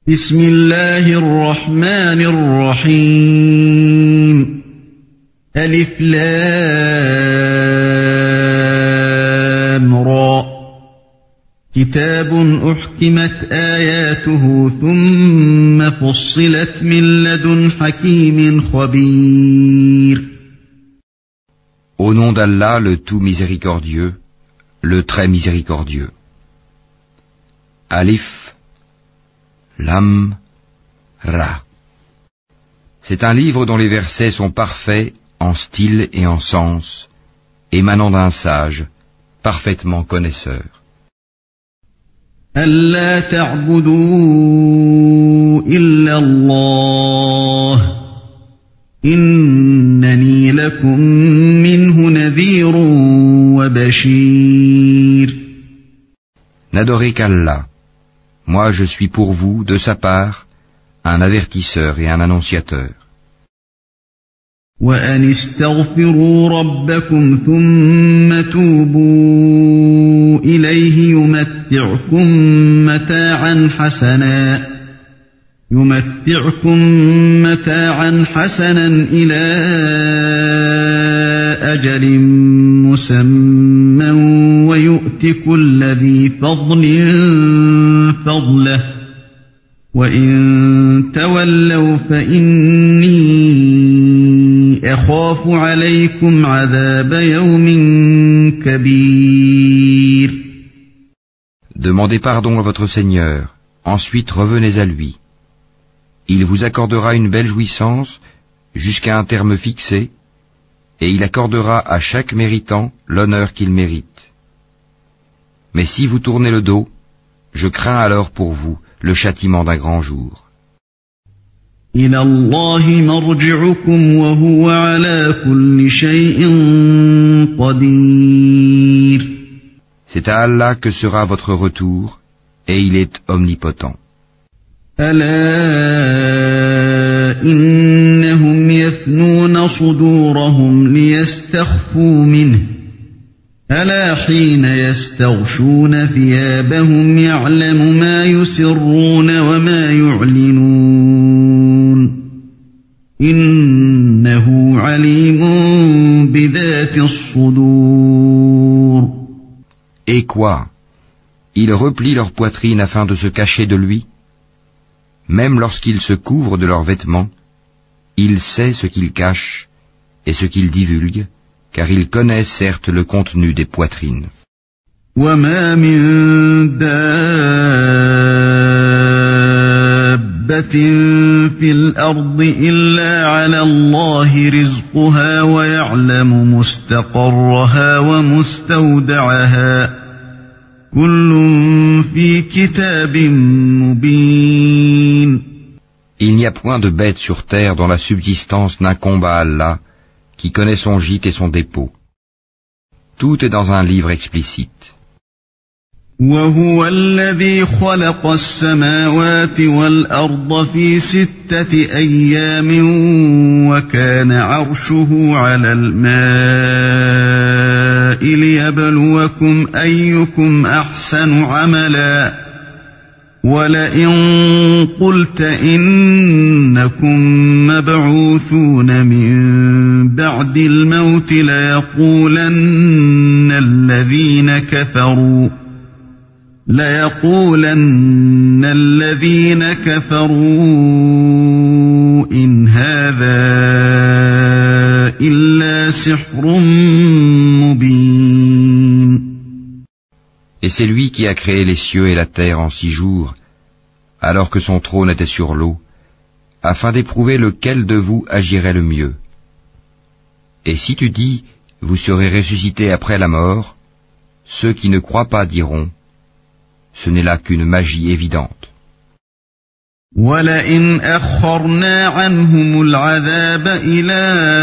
بسم الله الرحمن الرحيم ألف لام را كتاب أحكمت آياته ثم فصلت من لدن حكيم خبير. Au nom d'Allah, le tout miséricordieux, le très miséricordieux. Alif, Lam, Ra. C'est un livre dont les versets sont parfaits en style et en sens, émanant d'un sage, parfaitement connaisseur. ألا تعبدوا إلا الله إنني لكم منه نذير وبشير. N'adorez qu'Allah. Moi je suis pour vous, de sa part, un avertisseur et un annonciateur. وأن استغفروا ربكم ثم توبوا إليه يمتعكم متاعا حسنا إلى أجل مسمى ويؤت كل ذي فضل فضله وإن تولوا فإني أخاف عليكم عذاب يوم كبير. Demandez pardon à votre Seigneur, ensuite revenez à lui. Il vous accordera une belle jouissance jusqu'à un terme fixé, et il accordera à chaque méritant l'honneur qu'il mérite. Mais si vous tournez le dos, je crains alors pour vous le châtiment d'un grand jour. إلى الله مرجعكم وهو على كل شيء قدير. C'est à Allah que sera votre retour, et il est omnipotent. ألا إنهم يثنون صدورهم ليستخفوا منه ألا حين يستغشون ثيابهم يعلم ما يسرون وما يعلنون إنه عليم بذات الصدور. Et quoi? Ils replient leur poitrine afin de se cacher de lui. Même lorsqu'ils se couvrent de leurs vêtements, il sait ce qu'ils cachent et ce qu'ils divulguent, car il connaît certes le contenu des poitrines. وَمَا مِن دَابَّةٍ فِي الْأَرْضِ إِلَّا عَلَى اللَّهِ رِزْقُهَا وَيَعْلَمُ مُسْتَقَرَّهَا وَمُسْتَوْدَعَهَا كُلٌّ فِي كِتَابٍ مُبِينٍ. Il n'y a point de bête sur terre dont la subsistance n'incombe à Allah, qui connaît son gîte et son dépôt. Tout est dans un livre explicite. وَهُوَ الَّذِي خَلَقَ السَّمَاوَاتِ وَالْأَرْضَ فِي 6 أَيَّامٍ وَكَانَ عَرْشُهُ عَلَى الْمَاءِ لِيَبْلُوَكُمْ أَيُّكُمْ أَحْسَنُ عَمَلًا وَلَئِن قُلْتَ إِنَّكُمْ مَبْعُوثُونَ مِن بَعْدِ الْمَوْتِ لَيَقُولَنَّ الَّذِينَ كَفَرُوا إِنْ هَذَا إِلَّا سِحْرٌ مُبِينٌ. Et c'est lui qui a créé les cieux et la terre en 6 jours, alors que son trône était sur l'eau, afin d'éprouver lequel de vous agirait le mieux. Et si tu dis, vous serez ressuscités après la mort, ceux qui ne croient pas diront, ce n'est là qu'une magie évidente. وَلَئِنْ أَخَّرْنَا عَنْهُمُ الْعَذَابَ إِلَىٰ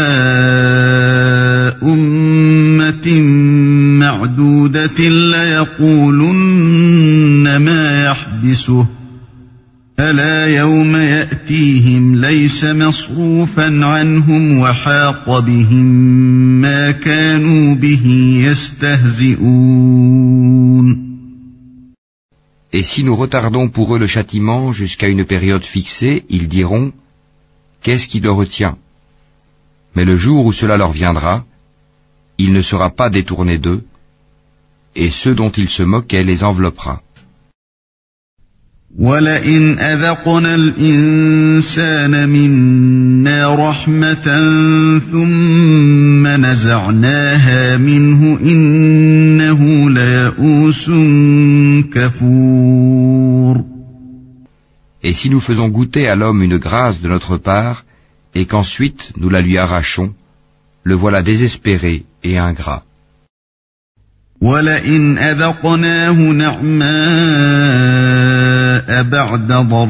أُمَّةٍ مَّعْدُودَةٍ لَيَقُولُنَّ مَا يَحْبِسُهُ أَلَا يَوْمَ يَأْتِيهِمْ لَيْسَ مَصْرُوفًا عَنْهُمْ وَحَاقَ بِهِم مَّا كَانُوا بِهِ يَسْتَهْزِئُونَ. Et si nous retardons pour eux le châtiment jusqu'à une période fixée, ils diront « Qu'est-ce qui le retient ?» Mais le jour où cela leur viendra, il ne sera pas détourné d'eux, et ceux dont ils se moquaient les enveloppera. وَلَئِنْ أَذَقْنَا الْإِنسَانَ مِنَّا رَحْمَةً ثُمَّ نَزَعْنَاهَا مِنْهُ إِنَّهُ لَيَئُوسٌ كَفُورٌ. Et si nous faisons goûter à l'homme une grâce de notre part, et qu'ensuite nous la lui arrachons, le voilà désespéré et ingrat. وَلَئِنْ أَذَقْنَاهُ نَعْمَاءَ بَعْدَ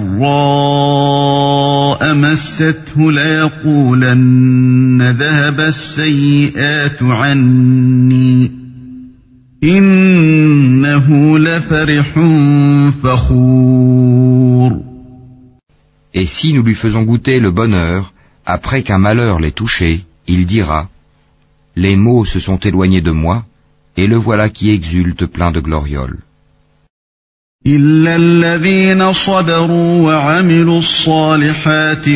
ضَرَّاءَ مَسَّتْهُ لَيَقُولَنَّ ذَهَبَ السَّيِّئَاتُ عَنِّي إِنَّهُ لَفَرِحٌ فَخُورٌ. Et si nous lui faisons goûter le bonheur, après qu'un malheur l'ait touché, il dira « Les maux se sont éloignés de moi, et le voilà qui exulte plein de glorioles. » إِلَّا الَّذِينَ صَبَرُوا وَعَمِلُوا الصَّالِحَاتِ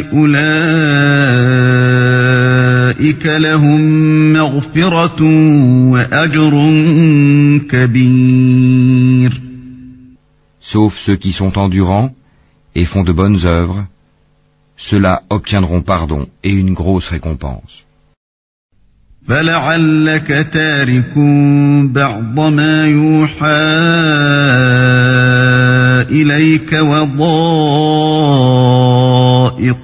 أُولَئِكَ لَهُم مَّغْفِرَةٌ وَأَجْرٌ كَبِيرٌ. Sauf ceux qui sont endurants et font de bonnes œuvres, ceux-là obtiendront pardon et une grosse récompense. فَلَعَلَّكَ تَارِكٌ بَعْضَ مَا يُوحَىٰ إِلَيْكَ وَضَائِقٌ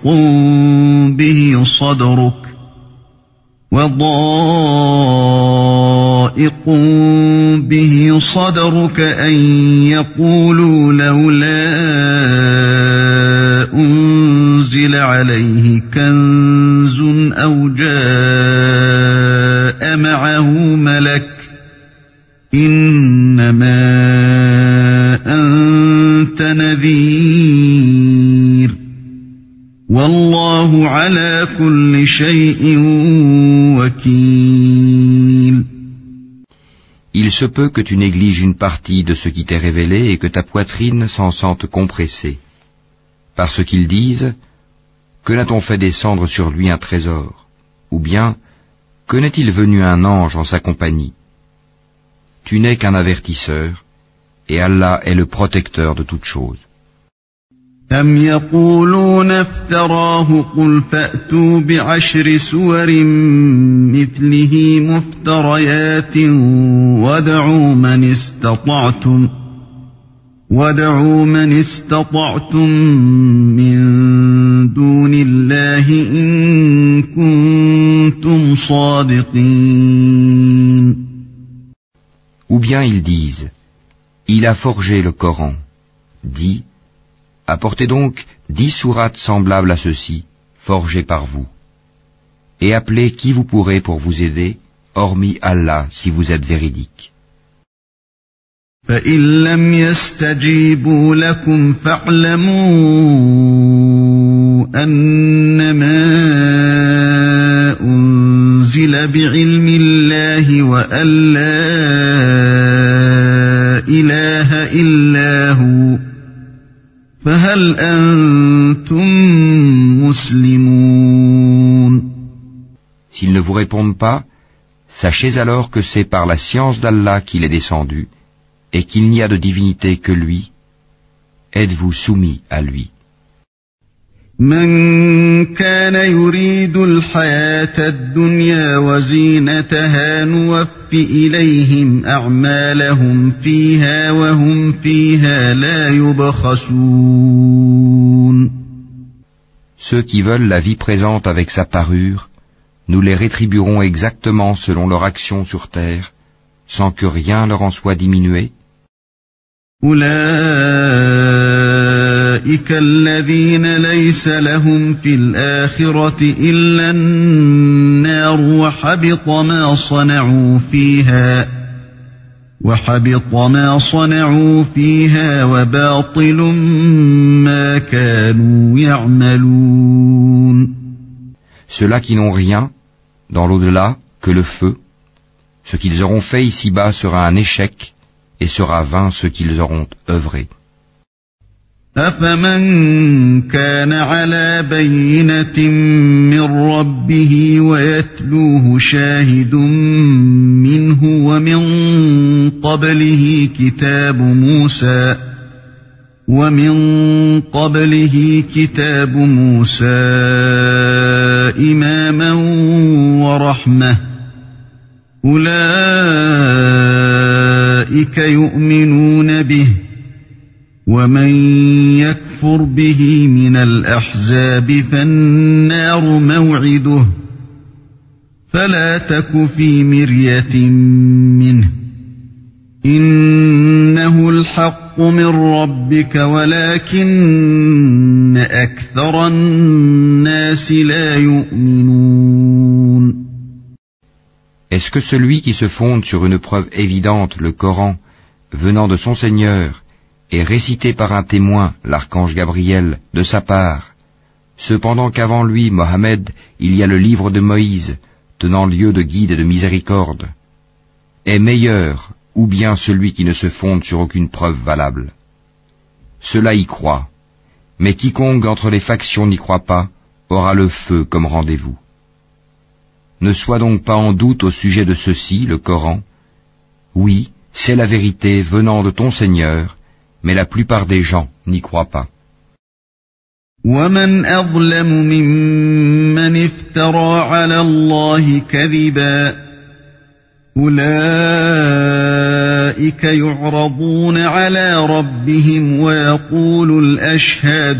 بِهِ صَدْرُكَ أَن يَقُولُوا لَوْلَا أُنزِلَ عَلَيْهِ كَنزٌ أَوْ جَاءَ مَعَهُ مَلَكٌ إِنَّمَا أَنتَ نَذِيرٌ وَاللَّهُ عَلَى كُلِّ شَيْءٍ وَكِيلٌ. Il se peut que tu négliges une partie de ce qui t'est révélé et que ta poitrine s'en sente compressée. Parce qu'ils disent « Que n'a-t-on fait descendre sur lui un trésor ?» Ou bien « Que n'est-il venu un ange en sa compagnie ?» Tu n'es qu'un avertisseur, et Allah est le protecteur de toutes choses. أَمْ يَقُولُونَ افْتَرَاهُ قُلْ فَأْتُوا بِعَشْرِ سُوَرٍ مِثْلِهِ مُفْتَرَيَاتٍ وَادْعُوا مَنِ استطعتم من دون الله إن كنتم صادقين. Ou bien ils disent, il a forgé le Coran. Dis, apportez donc 10 sourates semblables à ceux-ci, forgées par vous. Et appelez qui vous pourrez pour vous aider, hormis Allah si vous êtes véridique. فَإِن لَّمْ يَسْتَجِيبُوا لَكُمْ فَاعْلَمُوا أَنَّمَا أُنزِلَ بِعِلْمِ اللَّهِ وَأَن لَّا إِلَٰهَ إِلَّا هُوَ فَهَلْ أَنتُم مُّسْلِمُونَ. S'ils ne vous répondent pas, sachez alors que c'est par la science d'Allah qu'il est descendu, et qu'il n'y a de divinité que lui. Êtes-vous soumis à lui? من كان يريد الحياة الدنيا وزينتها نوف إليهم أعمالهم فيها وهم فيها لا يبخسون. Ceux qui veulent la vie présente avec sa parure, nous les rétribuerons exactement selon leur action sur terre, sans que rien leur en soit diminué. أولئك الذين ليس لهم في الآخرة إلا النار وحبط ما صنعوا فيها وباطل ما كانوا يعملون. Ceux-là qui n'ont rien, dans l'au-delà, que le feu, ce qu'ils auront fait ici-bas sera un échec, et sera vain ce qu'ils auront œuvré. أفمن كان على بينة من ربه ويتلوه شاهد منه ومن قبله كتاب موسى إماما ورحمة أولئك يؤمنون به ومن يكفر به من الأحزاب فالنار موعده فلا تك في مرية منه إنه الحق من ربك ولكن أكثر الناس لا يؤمنون. Est-ce que celui qui se fonde sur une preuve évidente, le Coran, venant de son Seigneur, et récité par un témoin, l'archange Gabriel, de sa part, cependant qu'avant lui, Mohammed, il y a le livre de Moïse, tenant lieu de guide et de miséricorde, est meilleur, ou bien celui qui ne se fonde sur aucune preuve valable. Cela y croit, mais quiconque entre les factions n'y croit pas, aura le feu comme rendez-vous. Ne sois donc pas en doute au sujet de ceci, le Coran. Oui, c'est la vérité venant de ton Seigneur, mais la plupart des gens n'y croient pas. وَمَنْ أَظْلَمُ مِمَّنِ افْتَرَى عَلَى اللَّهِ كَذِبًا أُولَئِكَ يُعْرَضُونَ عَلَى رَبِّهِمْ وَيَقُولُ الْأَشْهَادُ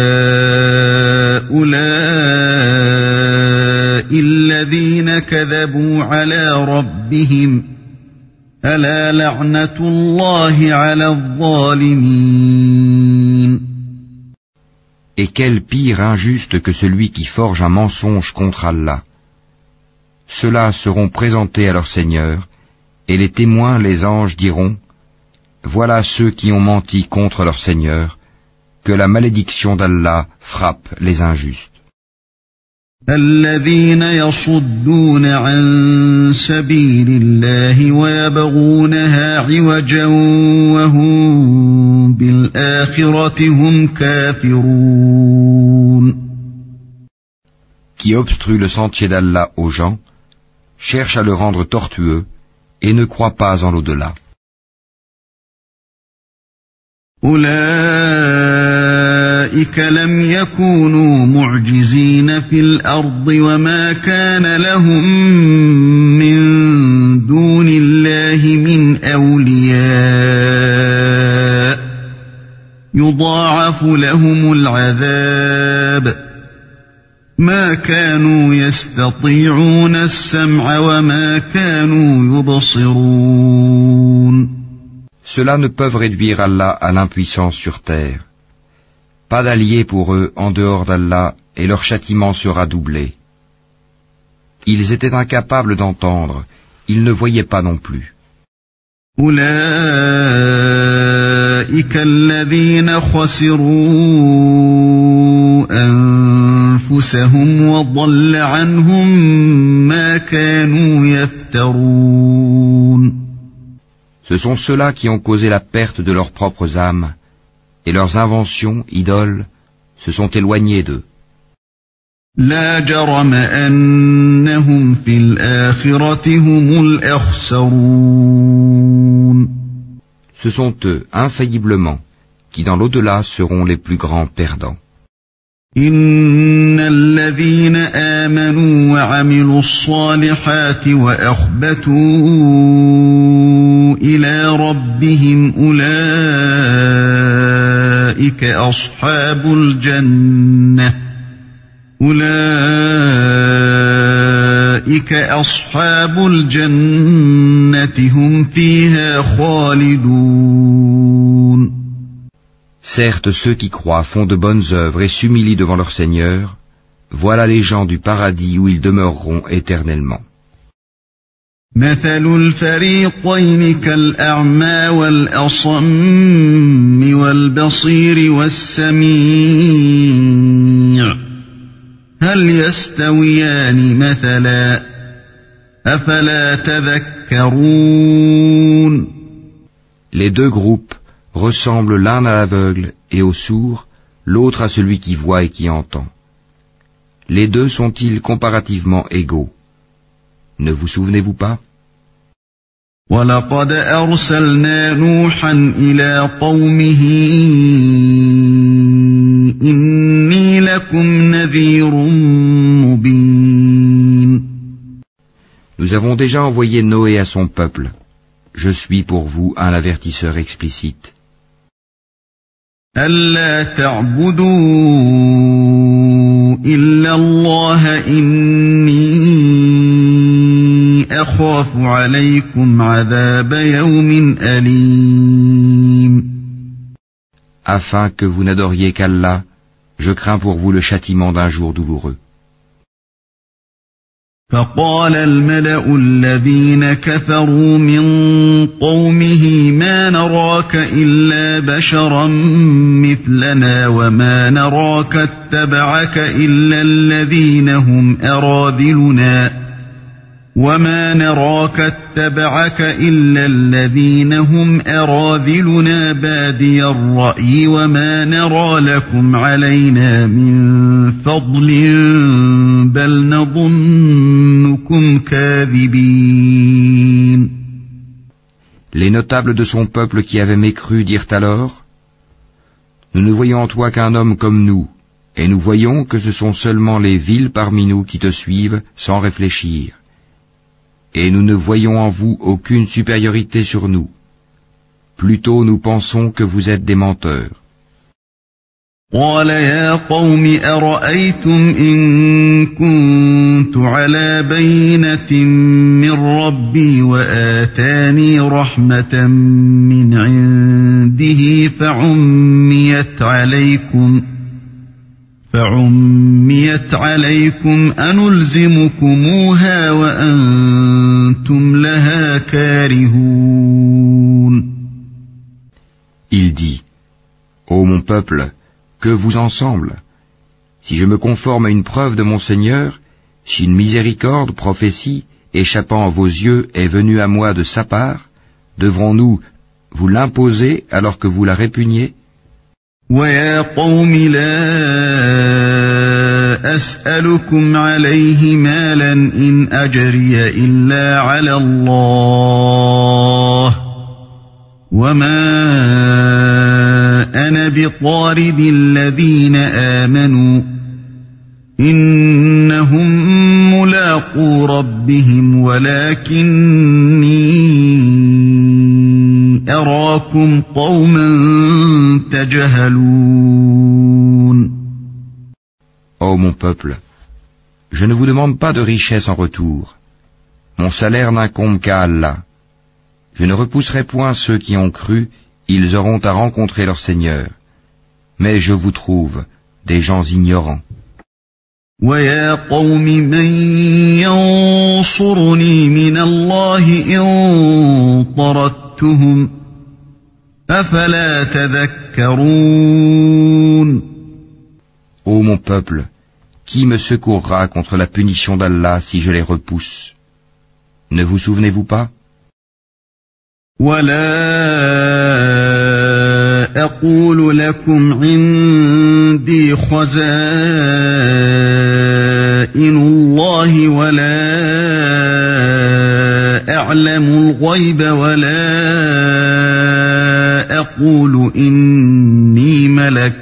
هَؤُلَاءِ الَّذِينَ كَذَبُوا عَلَى رَبِّهِمْ أَلَا لَعْنَةُ اللَّهِ عَلَى الظَّالِمِينَ. Et quel pire injuste que celui qui forge un mensonge contre Allah. Ceux-là seront présentés à leur Seigneur, et les témoins, les anges, diront, voilà ceux qui ont menti contre leur Seigneur, que la malédiction d'Allah frappe les injustes. الذين يصدون عن سبيل الله ويبغونها عوجا وهم بالآخرة هم كافرون. Qui obstrue le sentier d'Allah aux gens, cherche à le rendre tortueux et ne croit pas en l'au-delà. أولئك لم يكونوا معجزين في الأرض وما كان لهم من دون الله من أولياء يضاعف لهم العذاب ما كانوا يستطيعون السمع وما كانوا يبصرون. Ceux-là ne peuvent réduire Allah à l'impuissance sur terre. Pas d'alliés pour eux en dehors d'Allah, et leur châtiment sera doublé. Ils étaient incapables d'entendre, ils ne voyaient pas non plus. أولئك الذين خسروا أنفسهم وضل عنهم ما كانوا يفترون. Ce sont ceux-là qui ont causé la perte de leurs propres âmes, et leurs inventions, idoles, se sont éloignées d'eux. لا جرم أنهم في الآخرة هم الأخسرون. Ce sont eux, infailliblement, qui dans l'au-delà seront les plus grands perdants. إن الذين آمنوا وعملوا الصالحات وأخبتوا إلى ربهم أولئك أصحاب الجنة هم فيها خالدون. Certes, ceux qui croient font de bonnes œuvres et s'humilient devant leur Seigneur, voilà les gens du paradis où ils demeureront éternellement. مثل الفريقين كالأعمى والأصم والبصير والسميع هل يستويان مثلا أفلا تذكرون. Les deux groupes, ressemblent l'un à l'aveugle et au sourd, l'autre à celui qui voit et qui entend. Les deux sont-ils comparativement égaux? Ne vous souvenez-vous pas? وَلَقَدْ أَرْسَلْنَا نُوحًا إِلَىٰ قَوْمِهِ إِنِّي لَكُمْ نَذِيرٌ مُّبِينٌ. Nous avons déjà envoyé Noé à son peuple. Je suis pour vous un avertisseur explicite. أَلَّا تَعْبُدُوا إِلَّا اللَّهَ إِنِّي أَخَافُ عَلَيْكُمْ عَذَابَ يَوْمٍ أَلِيمٍ. Afin que vous n'adoriez qu'Allah, je crains pour vous le châtiment d'un jour douloureux. فقال الملأ الذين كفروا من قومه ما نراك إلا بشرا مثلنا وما نراك اتبعك إلا الذين هم أراذلنا بادي الرأي وما نرى لكم علينا من فضل بل نظنكم كاذبين. Les notables de son peuple qui avaient mécru dirent alors: Nous ne voyons en toi qu'un homme comme nous, et nous voyons que ce sont seulement les vils parmi nous qui te suivent sans réfléchir. Et nous ne voyons en vous aucune supériorité sur nous. Plutôt nous pensons que vous êtes des menteurs. قال يا قوم أرأيتم إن كنت على بينة من ربي وآتاني رحمة من عنده فعميت عليكم أنلزمكموها وأنتم لها كارهون. Il dit: Ô mon peuple, que vous ensemble, si je me conforme à une preuve de mon Seigneur, si une miséricorde, prophétie, échappant à vos yeux est venue à moi de sa part, devrons-nous vous l'imposer alors que vous la répugniez? وَيَا قَوْمِ لَا أَسْأَلُكُمْ عَلَيْهِ مَالًا إِنْ أَجْرِيَ إِلَّا عَلَى اللَّهِ وَمَا أَنَا بِطَارِدِ الَّذِينَ آمَنُوا إِنَّهُمْ مُلَاقُو رَبِّهِمْ وَلَكِنِّي أَرَاكُمْ قَوْمًا تَجْهَلُونَ. Ô mon peuple, je ne vous demande pas de richesse en retour. Mon salaire n'incombe qu'à Allah. Je ne repousserai point ceux qui ont cru, ils auront à rencontrer leur Seigneur. Mais je vous trouve des gens ignorants. وَيَا قَوْمِ مَنْ يَنْصُرُنِي مِنَ اللَّهِ إِنْ طَرَدتُّهُمْ أَفَلَا تَذَكَّرُونَ. Ô mon peuple, qui me secourra contre la punition d'Allah si je les repousse? Ne vous souvenez-vous pas? وَلَا أَقُولُ لَكُمْ عِنْدِي خَزَائِنُ اللَّهِ وَلَا أَعْلَمُ الْغَيْبَ وَلَا أَقُولُ إِنِّي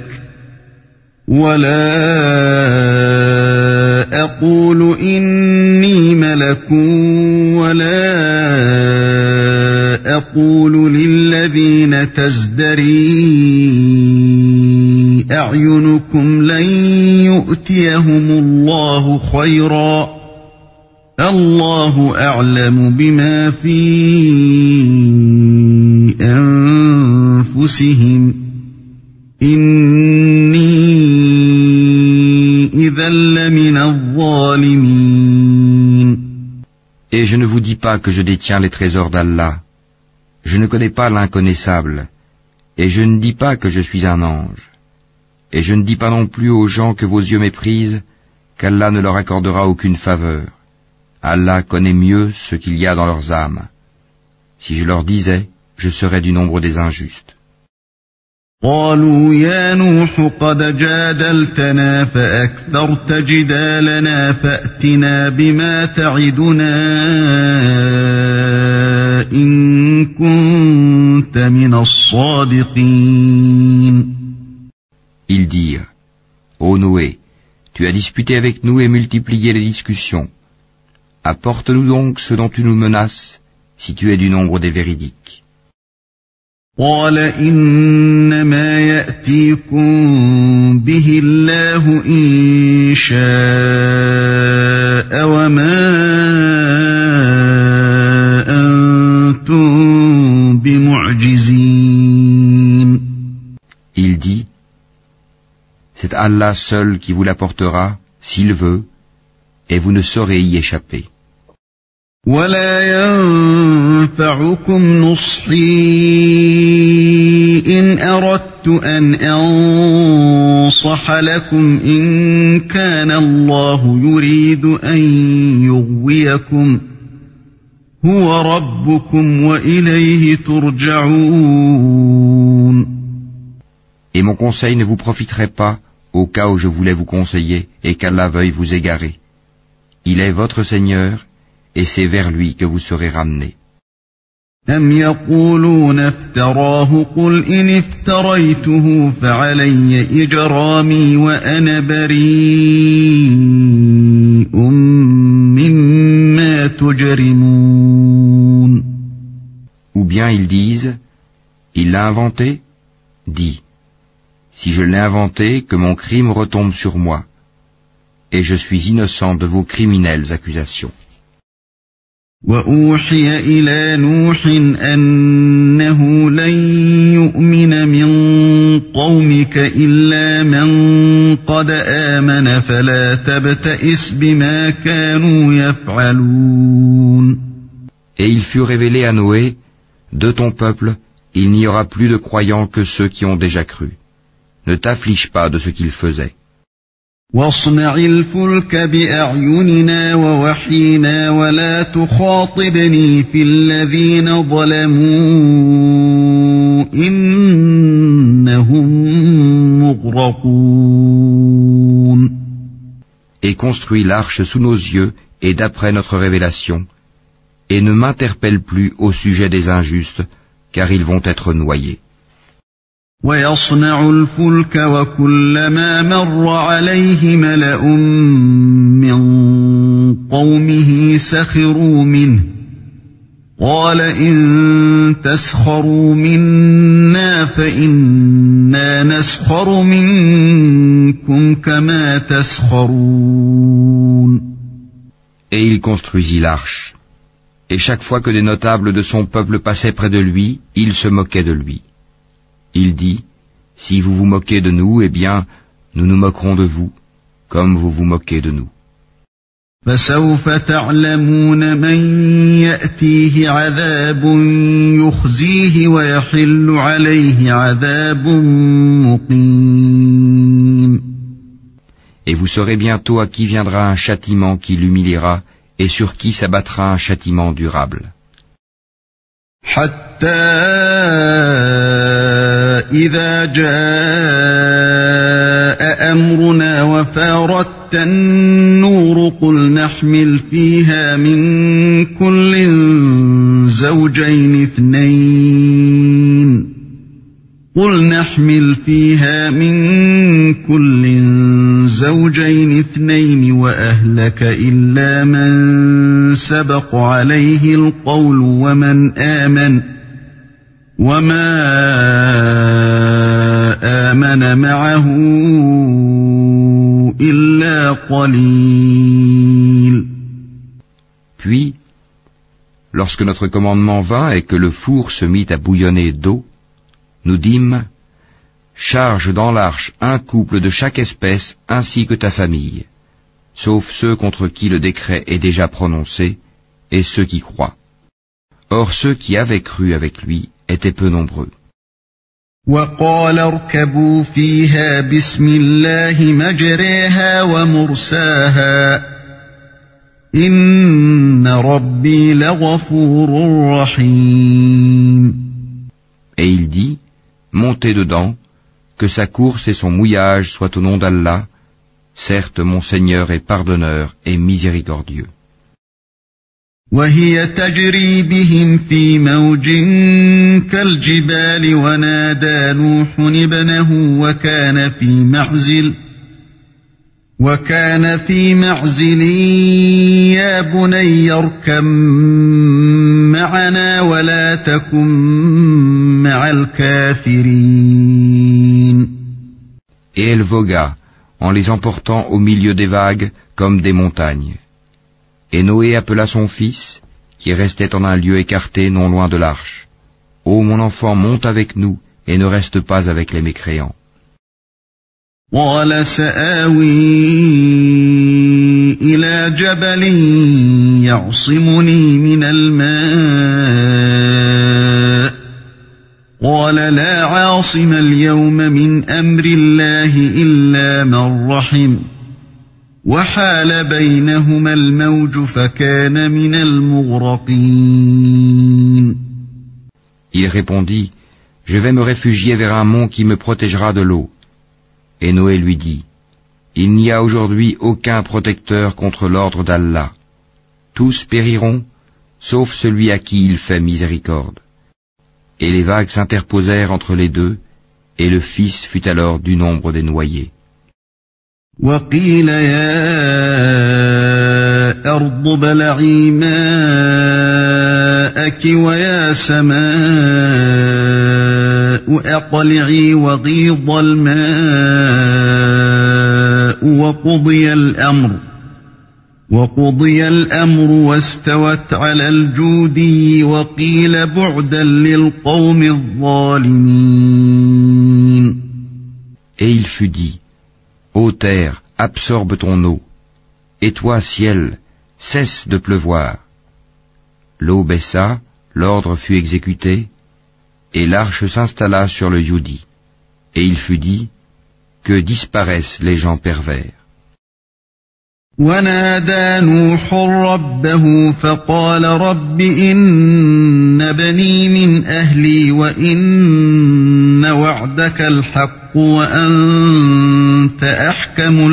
مَلَكٌ وَلَا أَقُولُ لِلَّذِينَ تَزْدَرِي أَعْيُنُكُمْ لَنْ يُؤْتِيَهُمُ اللَّهُ خَيْرًا اللَّهُ أَعْلَمُ بِمَا فِي أَنفُسِهِمْ إِنِّي إِذًا لَّمِنَ الظَّالِمِينَ. Et je ne vous dis pas que je détiens les trésors d'Allah. Je ne connais pas l'inconnaissable. Et je ne dis pas que je suis un ange. Et je ne dis pas non plus aux gens que vos yeux méprisent qu'Allah ne leur accordera aucune faveur. Allah connaît mieux ce qu'il y a dans leurs âmes. Si je leur disais, je serais du nombre des injustes. قالوا يا نوح قد جادلتنا فأكثرت جدالنا فأتنا بما تعدنا إن كنت من الصادقين. Ils dirent, Ô Noé, tu as disputé avec nous et multiplié les discussions. Apporte-nous donc ce dont tu nous menaces, si tu es du nombre des véridiques. قال إنما يأتيكم به الله إن شاء وما أنتم بمعجزين. Il dit, c'est Allah seul qui vous l'apportera, s'il veut, et vous ne saurez y échapper. ولا ينفعكم نصحي إن أردت أن أنصح لكم إن كان الله يريد أن يغويكم هو ربكم وإليه ترجعون. Et mon conseil ne vous profiterait pas au cas où je voulais vous conseiller et qu'Allah veuille vous égarer. Il est votre Seigneur, et c'est vers lui que vous serez ramenés. أم يقولون افتراه قل إن افتريته فعلي إجرامي وأنا بريء مما تجرمون. Ou bien ils disent, il l'a inventé? Dis, si je l'ai inventé, que mon crime retombe sur moi, et je suis innocent de vos criminelles accusations. وأوحي إلى نوح أنه لن يؤمن من قومك إلا من قد آمن فلا تبتئس بما كانوا يفعلون. Et il fut révélé à Noé, de ton peuple, il n'y aura plus de croyants que ceux qui ont déjà cru. Ne t'afflige pas de ce qu'ils faisaient. واصنع الفلك بأعيننا ووحينا ولا تخاطبني في الذين ظلموا إنهم مغرقون. Et construis l'arche sous nos yeux et d'après notre révélation, et ne m'interpelle plus au sujet des injustes, car ils vont être noyés. ويصنع الفلك وكلما مر عليه ملأ من قومه سخروا منه قال إن تسخروا منا فإنا نسخر منكم كما تسخرون. Et il construisit l'arche. Et chaque fois que des notables de son peuple passaient près de lui, il se moquait de lui. Il dit, si vous vous moquez de nous, eh bien, nous nous moquerons de vous, comme vous vous moquez de nous. فسوف تعلمون من يأتيه عذاب يخزيه ويحل عليه عذاب مقيم. Et vous saurez bientôt à qui viendra un châtiment qui l'humiliera et sur qui s'abattra un châtiment durable. حتى إذا جاء أمرنا وفارت النور قل نحمل فيها من كل زوجين اثنين وأهلك إلا من سبق عليه القول وما آمن معه إلا قليل. Puis, lorsque notre commandement vint et que le four se mit à bouillonner d'eau, nous dîmes, charge dans l'arche un couple de chaque espèce ainsi que ta famille, sauf ceux contre qui le décret est déjà prononcé, et ceux qui croient. Or ceux qui avaient cru avec lui étaient peu nombreux. وقال اركبوا فيها بسم الله مجريها ومرساها إن ربي لغفور رحيم. Et il dit, montez dedans, que sa course et son mouillage soient au nom d'Allah. Certes, mon Seigneur est pardonneur et miséricordieux. وهي تجري بهم في موج كالجبال ونادى نوح ابنه وكان في معزل يا بني اركب معنا ولا تكن مع الكافرين. Et elle vogua, en les emportant au milieu des vagues comme des montagnes. Et Noé appela son fils, qui restait en un lieu écarté non loin de l'arche. Ô mon enfant, monte avec nous, et ne reste pas avec les mécréants. قال سآوي إلى جبل يعصمني من الماء قال لا عاصم اليوم من أمر الله إلا من رحم وحال بينهما الموج فكان من المغرقين. Il répondit, je vais me réfugier vers un mont qui me protégera de l'eau. Et Noé lui dit, il n'y a aujourd'hui aucun protecteur contre l'ordre d'Allah. Tous périront, sauf celui à qui il fait miséricorde. Et les vagues s'interposèrent entre les deux, et le fils fut alors du nombre des noyés. وقيل يا أرض ابلعي ماءك ويا سماء أقلعي وغيض الماء وقضي الأمر واستوت على الجودي وقيل بعدا للقوم الظالمين. Et il fut dit, ô terre, absorbe ton eau, et toi, ciel, cesse de pleuvoir. L'eau baissa, l'ordre fut exécuté, et l'arche s'installa sur le Joudi. Et il fut dit, que disparaissent les gens pervers. ونادى نوح ربه فقال رب إن بني من أهلي وإن وعدك الحق وأنت أحكم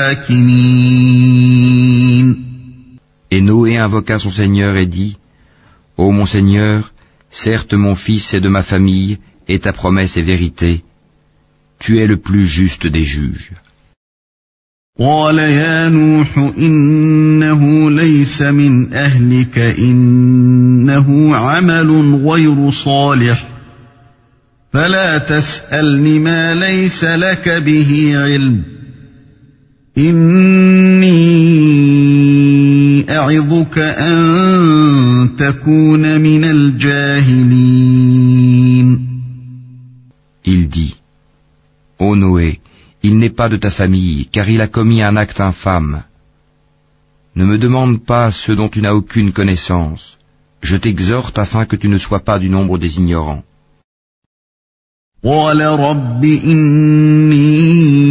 الحاكمين. Et Noé invoqua son Seigneur et dit, ô mon Seigneur, certes mon fils est de ma famille, et ta promesse est vérité. Tu es le plus juste des juges. قال يا نوح إنه ليس من أهلك إنه عمل غير صالح فلا تسألني ما ليس لك به علم إني أعظك أن تكون من الجاهلين. Il dit, ô Noé, il n'est pas de ta famille, car il a commis un acte infâme. Ne me demande pas ce dont tu n'as aucune connaissance. Je t'exhorte afin que tu ne sois pas du nombre des ignorants. قال رب إني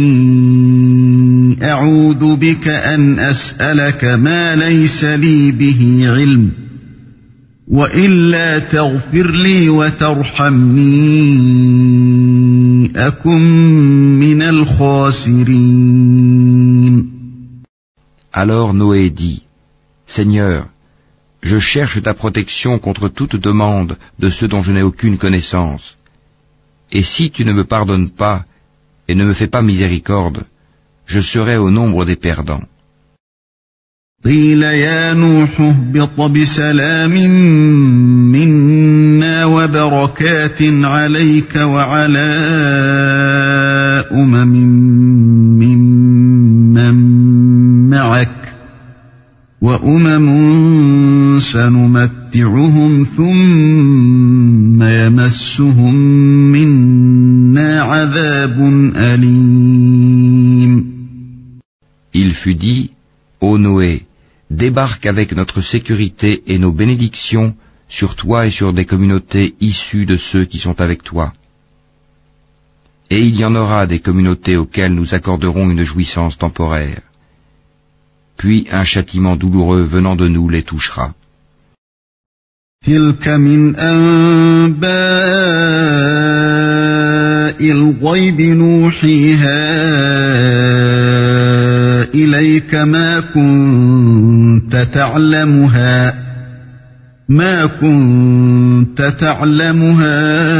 أعوذ بك أن أسألك ما ليس لي به علم وإلا تغفر لي وترحمني أكن من الخاسرين. Alors Noé dit, Seigneur, je cherche ta protection contre toute demande de ceux dont je n'ai aucune connaissance. Et si tu ne me pardonnes pas et ne me fais pas miséricorde, je serai au nombre des perdants. قيل يا نوح اهبط بسلام منا وبركات عليك وعلى ممن معك وأمم سنمتعهم ثم يمسهم منا عذاب أليم. Il fut dit, ô Noé, débarque avec notre sécurité et nos bénédictions sur toi et sur des communautés issues de ceux qui sont avec toi. Et il y en aura des communautés auxquelles nous accorderons une jouissance temporaire. Puis un châtiment douloureux venant de nous les touchera. تلك من أنباء الغيب نوحيها إليك ما كنت تعلمها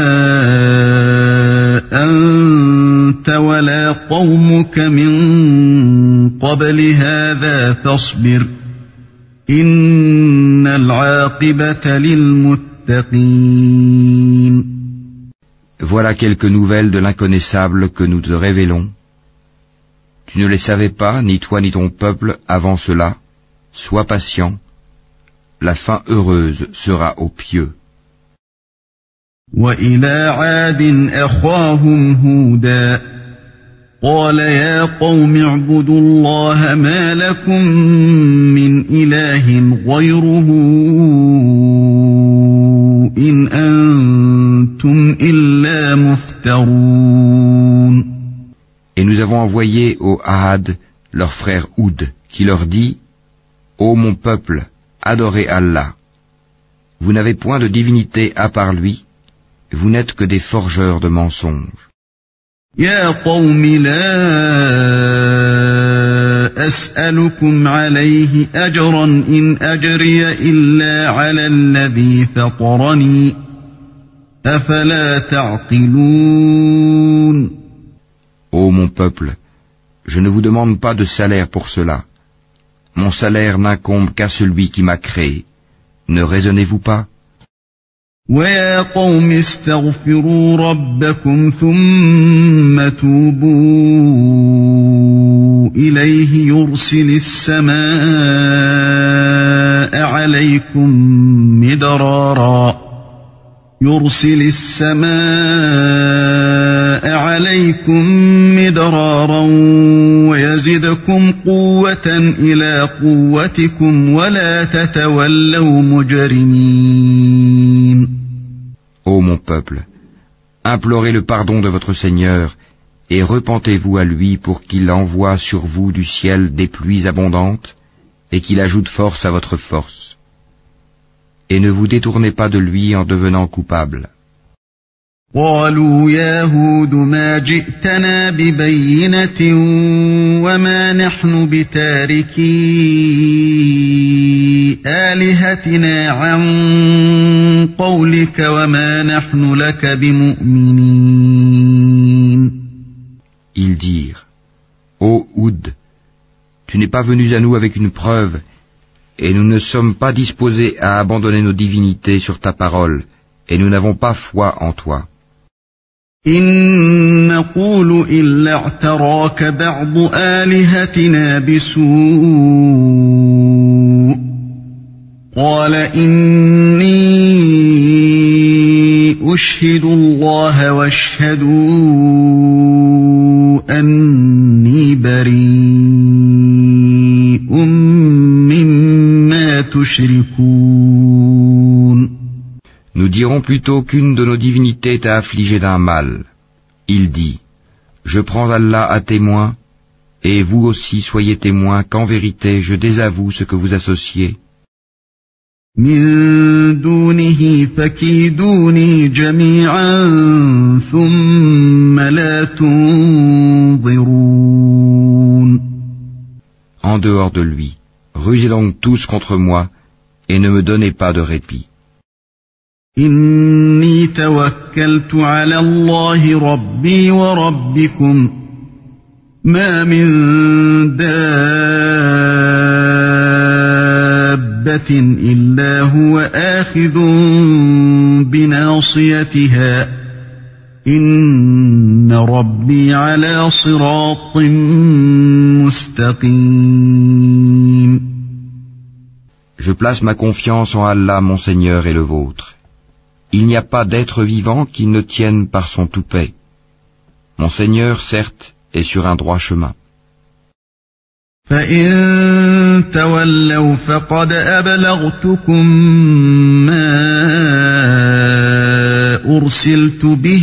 أنت ولا قومك من قبل هذا فاصبر إن العاقبة للمتقين. Voilà quelques nouvelles de l'inconnaissable que nous te révélons. Tu ne les savais pas, ni toi ni ton peuple, avant cela. Sois patient. La fin heureuse sera aux pieux. وإلى عاد أخاهم هودا قال يا قوم اعبدوا الله ما لكم من إله غيره إن أنتم إلا مفترون. Et nous avons envoyé au Ahad leur frère Houd, qui leur dit: Ô mon peuple, adorez Allah. Vous n'avez point de divinité à part lui, vous n'êtes que des forgeurs de mensonges. يا قوم لا أسألكم عليه أجرا إن أجري إلا على الذي فطرني أفلا تعقلون. Ô mon peuple, je ne vous demande pas de salaire pour cela. Mon salaire n'incombe qu'à celui qui m'a créé. Ne raisonnez-vous pas? وَيَا قَوْمِ اسْتَغْفِرُوا رَبَّكُمْ ثُمَّ تُوبُوا إِلَيْهِ يُرْسِلِ السَّمَاءَ عَلَيْكُمْ مِدْرَارًا وَيَزِدْكُمْ قُوَّةً إِلَى قُوَّتِكُمْ وَلَا تَتَوَلَّوْا مُجْرِمِينَ. Ô mon peuple, implorez le pardon de votre Seigneur et repentez-vous à lui pour qu'il envoie sur vous du ciel des pluies abondantes et qu'il ajoute force à votre force. Et ne vous détournez pas de lui en devenant coupable. قالوا يا هود ما جئتنا ببينة وما نحن بتاركي آلهتنا عن قولك وما نحن لك بمؤمنين. Ils dirent: Ô Houd, tu n'es pas venu à nous avec une preuve, et nous ne sommes pas disposés à abandonner nos divinités sur ta parole, et nous n'avons pas foi en toi. إن نقول إلا اعتراك بعض آلهتنا بسوء قال إني أشهد الله واشهدوا أني بريء مما تشركون. Nous dirons plutôt qu'une de nos divinités t'a affligé d'un mal. Il dit: Je prends Allah à témoin, et vous aussi soyez témoins qu'en vérité je désavoue ce que vous associez. من دونه فكيدوني جميعا ثم لا تنظرون. En dehors de lui, rusez donc tous contre moi, et ne me donnez pas de répit. إني توكلت على الله ربي وربكم ما من دابة إلا هو آخذ بناصيتها إن ربي على صراط مستقيم. Je place ma confiance en Allah, mon Seigneur et le vôtre. Il n'y a pas d'être vivant qui ne tienne par son toupet. Mon Seigneur, certes, est sur un droit chemin. فَإِن تَوَلَّوْا فَقَدْ أَبْلَغْتُكُم مَّا أُرْسِلْتُ بِهِ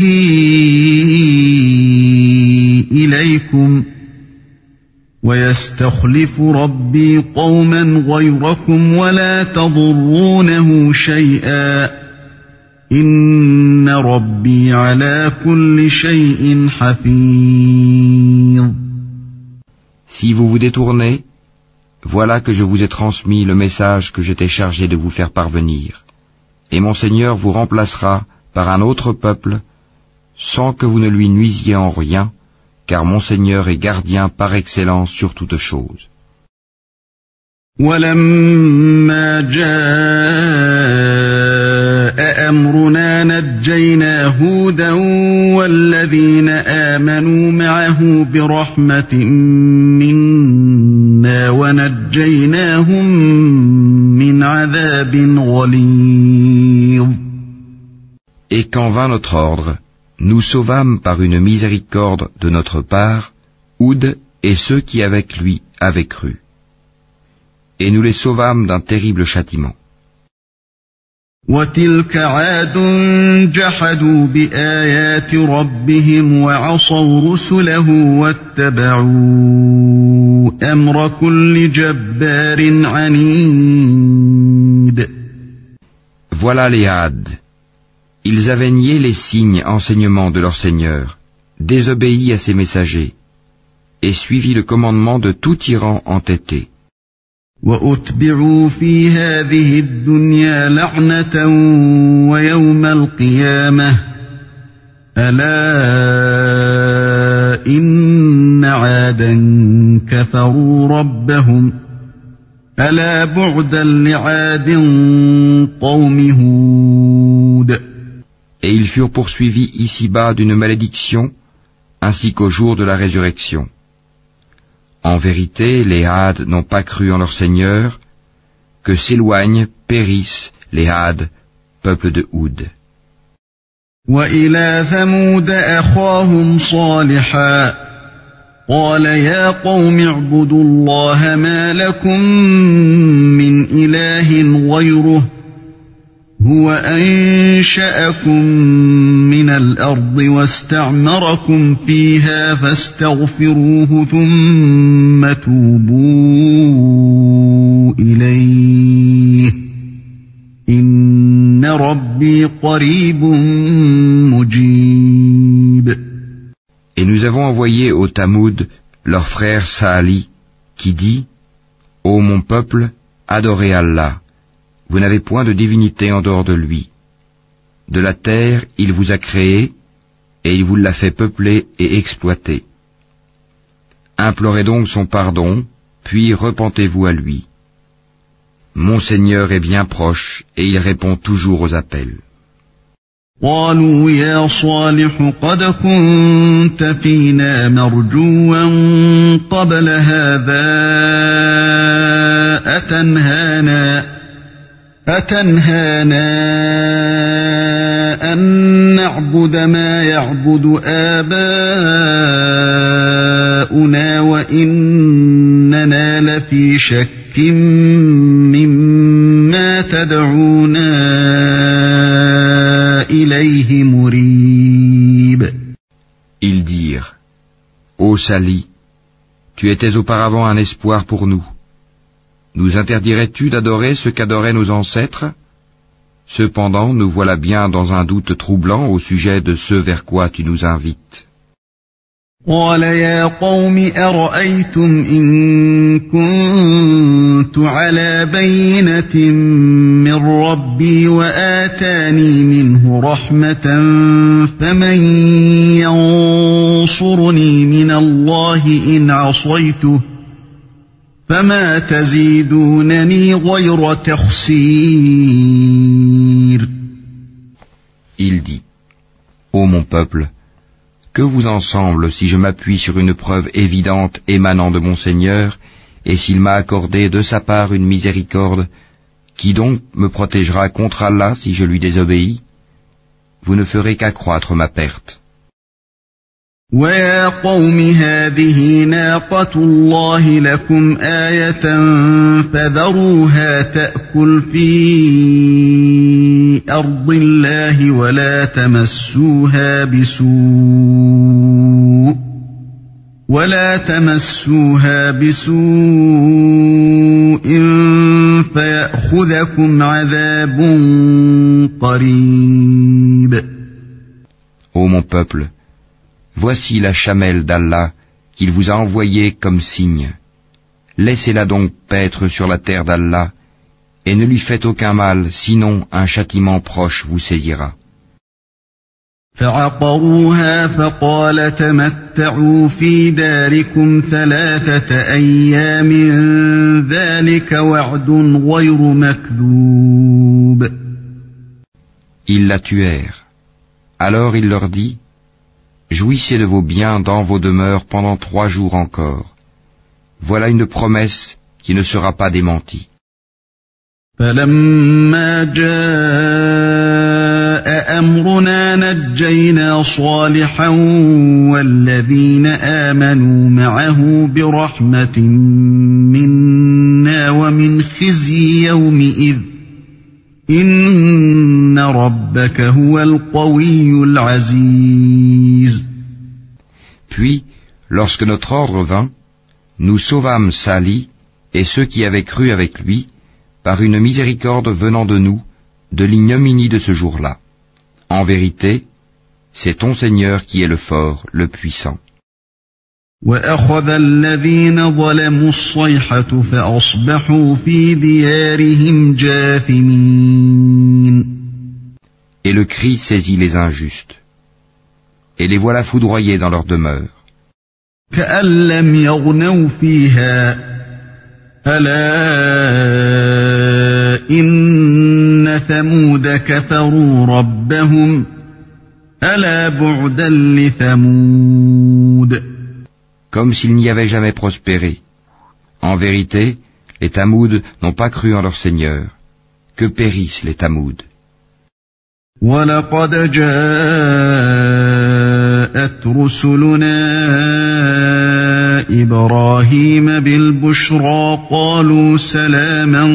إِلَيْكُمْ وَيَسْتَخْلِفُ رَبِّي قَوْمًا غَيْرَكُمْ وَلَا تَضُرُّونَهُ شَيْئًا إن ربي على كل شيء حفيظ. Si vous vous détournez, voilà que je vous ai transmis le message que j'étais chargé de vous faire parvenir, et mon Seigneur vous remplacera par un autre peuple, sans que vous ne lui nuisiez en rien, car mon Seigneur est gardien par excellence sur toute chose. ولما جاء أمرنا نجينا هودا والذين آمنوا معه برحمة منا ونجيناهم من عذاب غليظ. Et quand vint notre ordre, nous sauvâmes par une miséricorde de notre part Houd et ceux qui avec lui avaient cru. Et nous les sauvâmes d'un terrible châtiment. وتلك عاد جحدوا بآيات ربهم وعصوا رسله واتبعوا أمر كل جبار عنيد. Voilà les Hades. Ils avaient nié les signes enseignements de leur Seigneur, désobéi à ses messagers, et suivi le commandement de tout tyran entêté. وَأُتْبِعُوا فِي هَذِهِ الدُّنْيَا لَعْنَةً وَيَوْمَ الْقِيَامَةِ أَلَا إِنَّ عَادًا كَفَرُوا رَبَّهُمْ أَلَا بُعْدًا لِعَادٍ قَوْمِ هُودٍ. Et ils furent poursuivis ici-bas d'une malédiction, ainsi qu'au jour de la résurrection. En vérité, les Hades n'ont pas cru en leur Seigneur, que s'éloignent, périssent les Hades, peuple de Houd. وَإِلَى ثَمُودَ أَخَاهُمْ صَالِحًا قَالَ يَا قَوْمِ اعْبُدُوا اللَّهَ مَا لَكُمْ مِنْ إِلَٰهٍ غَيْرُهُ هُوَ أَنشَأَكُم مِّنَ الْأَرْضِ وَاسْتَعْمَرَكُمْ فِيهَا فَاسْتَغْفِرُوهُ ثُمَّ تُوبُوا إِلَيْهِ إِنَّ رَبِّي قَرِيبٌ مُّجِيبٌ. Et nous avons envoyé au Tamoud leur frère Saali, qui dit: Ô mon peuple, adorez Allah. Vous n'avez point de divinité en dehors de lui. De la terre, il vous a créé, et il vous l'a fait peupler et exploiter. Implorez donc son pardon, puis repentez-vous à lui. Mon Seigneur est bien proche, et il répond toujours aux appels. قالوا يا صالح قد كنت فينا مرجوا قبل هذا أتنهانا أن نعبد ما يعبد آباؤنا وإننا لفي شك مما تدعونا إليه مريب. Ils dirent: Ô Sali, tu étais auparavant un espoir pour nous. Nous interdirais-tu d'adorer ce qu'adoraient nos ancêtres? Cependant, nous voilà bien dans un doute troublant au sujet de ce vers quoi tu nous invites. قال يا قوم أرأيتم إن كنت على بينة من ربي وآتاني منه رحمة فمن ينصرني من الله إن عصيته فما تزيدونني غير تخسير. Il dit: Ô mon peuple, que vous en semble si je m'appuie sur une preuve évidente émanant de mon Seigneur, et s'il m'a accordé de sa part une miséricorde, qui donc me protégera contre Allah si je lui désobéis? Vous ne ferez qu'accroître ma perte. وَيَا قَوْمِ هَٰذِهِ نَاقَةُ اللَّهِ لَكُمْ آيَةً فَذَرُوهَا تَأْكُلْ فِي أَرْضِ اللَّهِ وَلَا تَمَسُّوهَا بِسُوءٍ فَيَأْخُذَكُمْ عَذَابٌ قريب. Ô mon peuple, voici la chamelle d'Allah qu'il vous a envoyée comme signe. Laissez-la donc paître sur la terre d'Allah, et ne lui faites aucun mal, sinon un châtiment proche vous saisira. فعقروها فقال تمتعوا في داركم 3 أيام ذلك وعد غير مكذوب. Ils la tuèrent. Alors il leur dit, jouissez de vos biens dans vos demeures pendant 3 jours encore. Voilà une promesse qui ne sera pas démentie. فلما جاء أمرنا نجينا صالحا والذين آمنوا معه برحمة منا ومن خزي يومئذ إن ربك هو القوي العزيز. Puis, lorsque notre ordre vint, nous sauvâmes Salih et ceux qui avaient cru avec lui, par une miséricorde venant de nous, de l'ignominie de ce jour-là. En vérité, c'est ton Seigneur qui est le fort, le puissant. وأخذ الذين ظلموا الصيحة فأصبحوا في ديارهم جاثمين. Et le cri saisit les injustes. Et les voilà foudroyés dans leur demeure. كأن لم يغنوا فيها ألا إن ثمود كفروا ربهم ألا بعدا لثمود. Comme s'ils n'y avaient jamais prospéré. En vérité, les Tamouds n'ont pas cru en leur Seigneur. Que périssent les Tamouds. وَلَقَدْ جَاءَتْ رُسُلُنَا إِبْرَاهِيمَ بِالْبُشْرَى قَالُوا سَلَامًا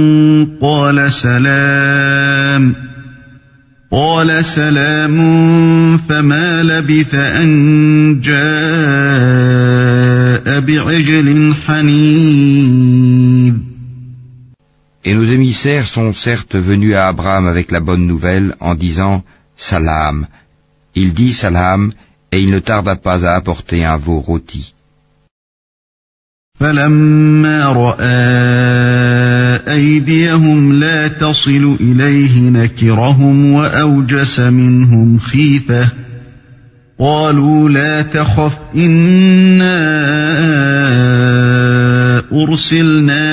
قَالَ سَلَامٌ فَمَا لَبِثَ أَنْ جَاءَ بِعِجْلٍ حَنِيذٍ. Et nos émissaires sont certes venus à Abraham avec la bonne nouvelle en disant « Salam ». Il dit « Salam » et il ne tarda pas à apporter un veau rôti. فَلَمَّا رَأَىٰ أَيْدِيَهُمْ لَا تَصِلُ إِلَيْهِ نَكِرَهُمْ وَأَوْجَسَ مِنْهُمْ خِيفَةً قَالُوا لَا تَخَفْ إِنَّا أُرْسِلْنَا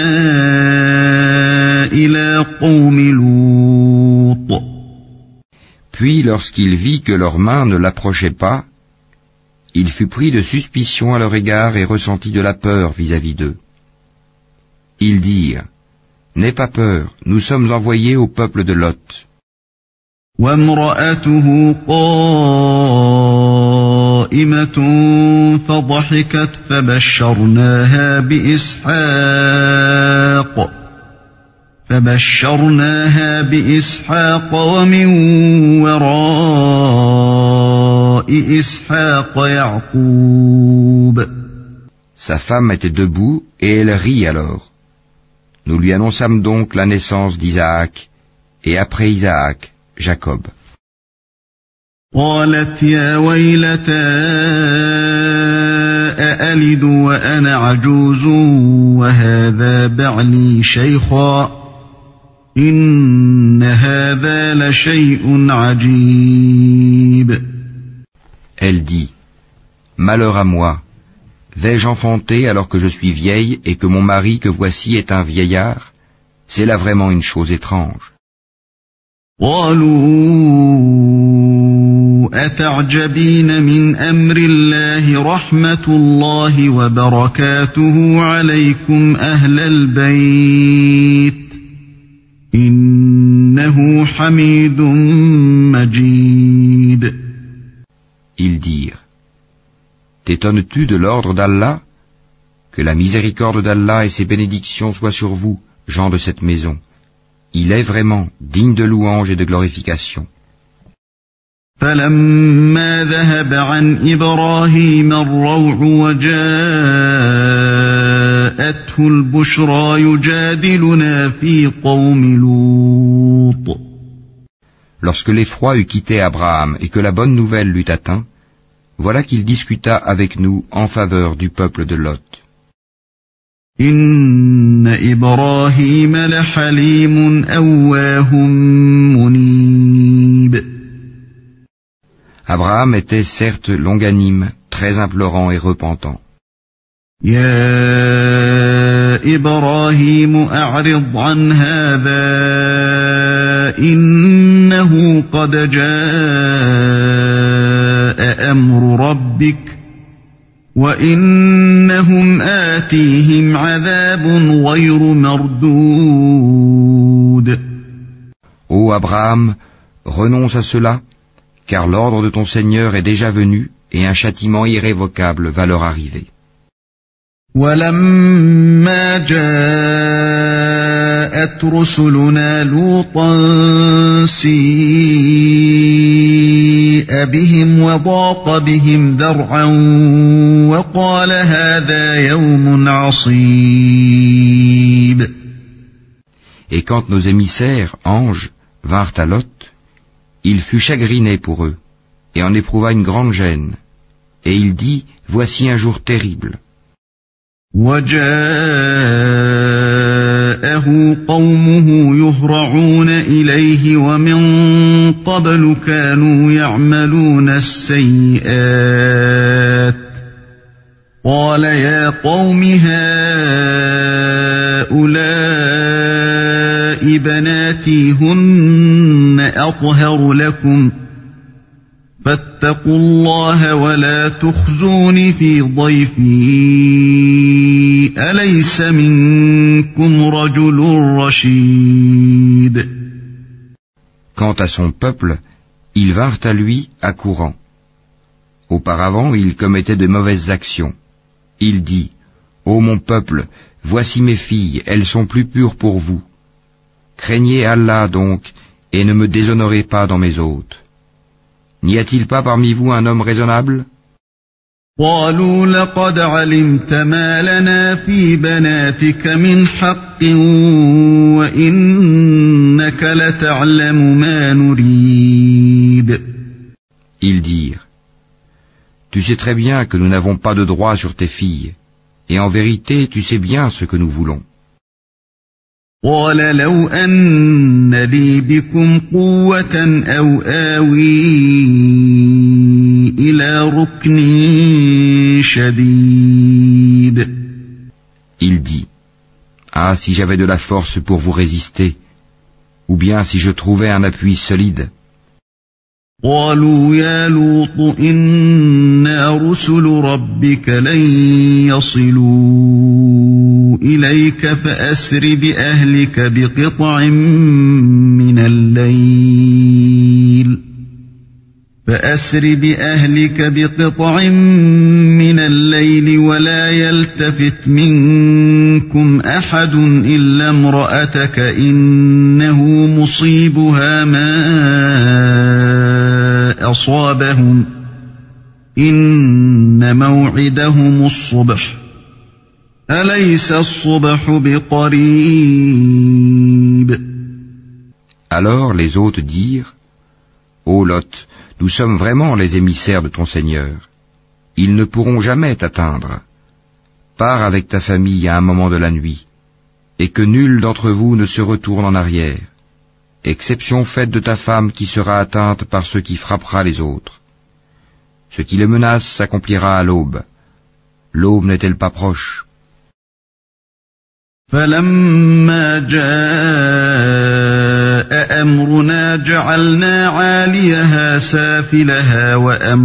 إِلَىٰ قَوْمِ لُوطٍ. Puis lorsqu'il vit que leurs mains ne l'approchaient pas, il fut pris de suspicion à leur égard et ressentit de la peur vis-à-vis d'eux. Ils dirent, « N'aie pas peur, nous sommes envoyés au peuple de Lot. » وَامْرَأَتُهُ قَائِمَةٌ فَضَحِكَتْ فَبَشَّرْنَاهَا بِإِسْحَاقَ وَمِنْ وَرَاءِ إِسْحَاقَ يَعْقُوبَ. Sa femme était debout et elle rit alors. Nous lui annonçâmes donc la naissance d'Isaac, et après Isaac, Jacob. قالت يا ويلتى أألد وأنا عجوز وهذا بعلي شيخا إن هذا لشيء عجيب. Elle dit, Malheur à moi, vais-je enfanter alors que je suis vieille et que mon mari que voici est un vieillard? C'est là vraiment une chose étrange. قالوا أتعجبين من أمر الله رحمة الله وبركاته عليكم أهل البيت إنه حميد مجيد. Ils dirent, T'étonnes-tu de l'ordre d'Allah? Que la miséricorde d'Allah et ses bénédictions soient sur vous, gens de cette maison. Il est vraiment digne de louange et de glorification. فلما ذهب عن إبراهيم الروع وجاءته البشرى يجادلنا في قوم لوط. Lorsque l'effroi eut quitté Abraham et que la bonne nouvelle l'eut atteint, voilà qu'il discuta avec nous en faveur du peuple de Lot. Inna Ibrahim lahalimun awwahum munib. Abraham était certes longanime, très implorant et repentant. Ya Ibrahim a'rid an hadha innahu qad jaa'a amru rabbik wa innahum atihim 'adhabun ghayru mardoud. Ô Abraham, renonce à cela, car l'ordre de ton Seigneur est déjà venu et un châtiment irrévocable va leur arriver. وَلَمَّا جَاءَتْ رُسُلُنَا لُوطًا سِيءَ بِهِمْ وَضَاقَ بِهِمْ ذَرْعًا وَقَالَ هَذَا يَوْمٌ عَصِيبٌ. Et quand nos émissaires, anges, vinrent à Lot, il fut chagriné pour eux, et en éprouva une grande gêne. Et il dit, voici un jour terrible. وَجَاءَهُ قَوْمُهُ يُهْرَعُونَ إِلَيْهِ وَمِن قَبْلُ كَانُوا يَعْمَلُونَ السَّيِّئَاتِ قَالَ يَا قَوْمِ هَؤُلَاءِ بَنَاتِي هُنَّ أَطْهَرُ لَكُمْ فَاتَّقُوا اللَّهَ وَلَا تُخْزُونِ فِي ضَيْفِي أَلَيْسَ مِنكُمْ رَجُلٌ رَشِيدٌ. Quant à son peuple, ils vinrent à lui accourant. Auparavant, il commettait de mauvaises actions. Il dit, ô mon peuple, voici mes filles, elles sont plus pures pour vous. Craignez Allah donc, et ne me déshonorez pas dans mes hôtes. N'y a-t-il pas parmi vous un homme raisonnable? قالوا لقد علمت ما لنا في بناتك من حق وإنك لتعلم ما نريد. Ils dirent, tu sais très bien que nous n'avons pas de droit sur tes filles, et en vérité tu sais bien ce que nous voulons. قال لو أن لي بكم قوة أو آوي إلى ركن شديد. Il dit, ah, si j'avais de la force pour vous résister, ou bien si je trouvais un appui solide. قالوا يا لوط إنا رسل ربك لن يصلوا إليك فأسر بأهلك بقطع من الليل ولا يلتفت منكم أحد إلا امرأتك إنه مصيبها ما أصابهم إن موعدهم الصبح أليس الصبح بقريب. Alors les hôtes dirent, ô Lot, nous sommes vraiment les émissaires de ton Seigneur. Ils ne pourront jamais t'atteindre. Pars avec ta famille à un moment de la nuit, et que nul d'entre vous ne se retourne en arrière, exception faite de ta femme qui sera atteinte par ce qui frappera les autres. Ce qui les menace s'accomplira à l'aube. L'aube n'est-elle pas proche? فَلَمَّا جَاءَ أَمْرُنَا جَعَلْنَا عَالِيَهَا سَافِلَهَا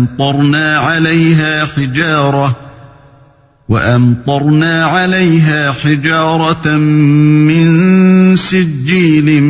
وَأَمْطَرْنَا عَلَيْهَا حِجَارَةً مِّن سِجِّيلٍ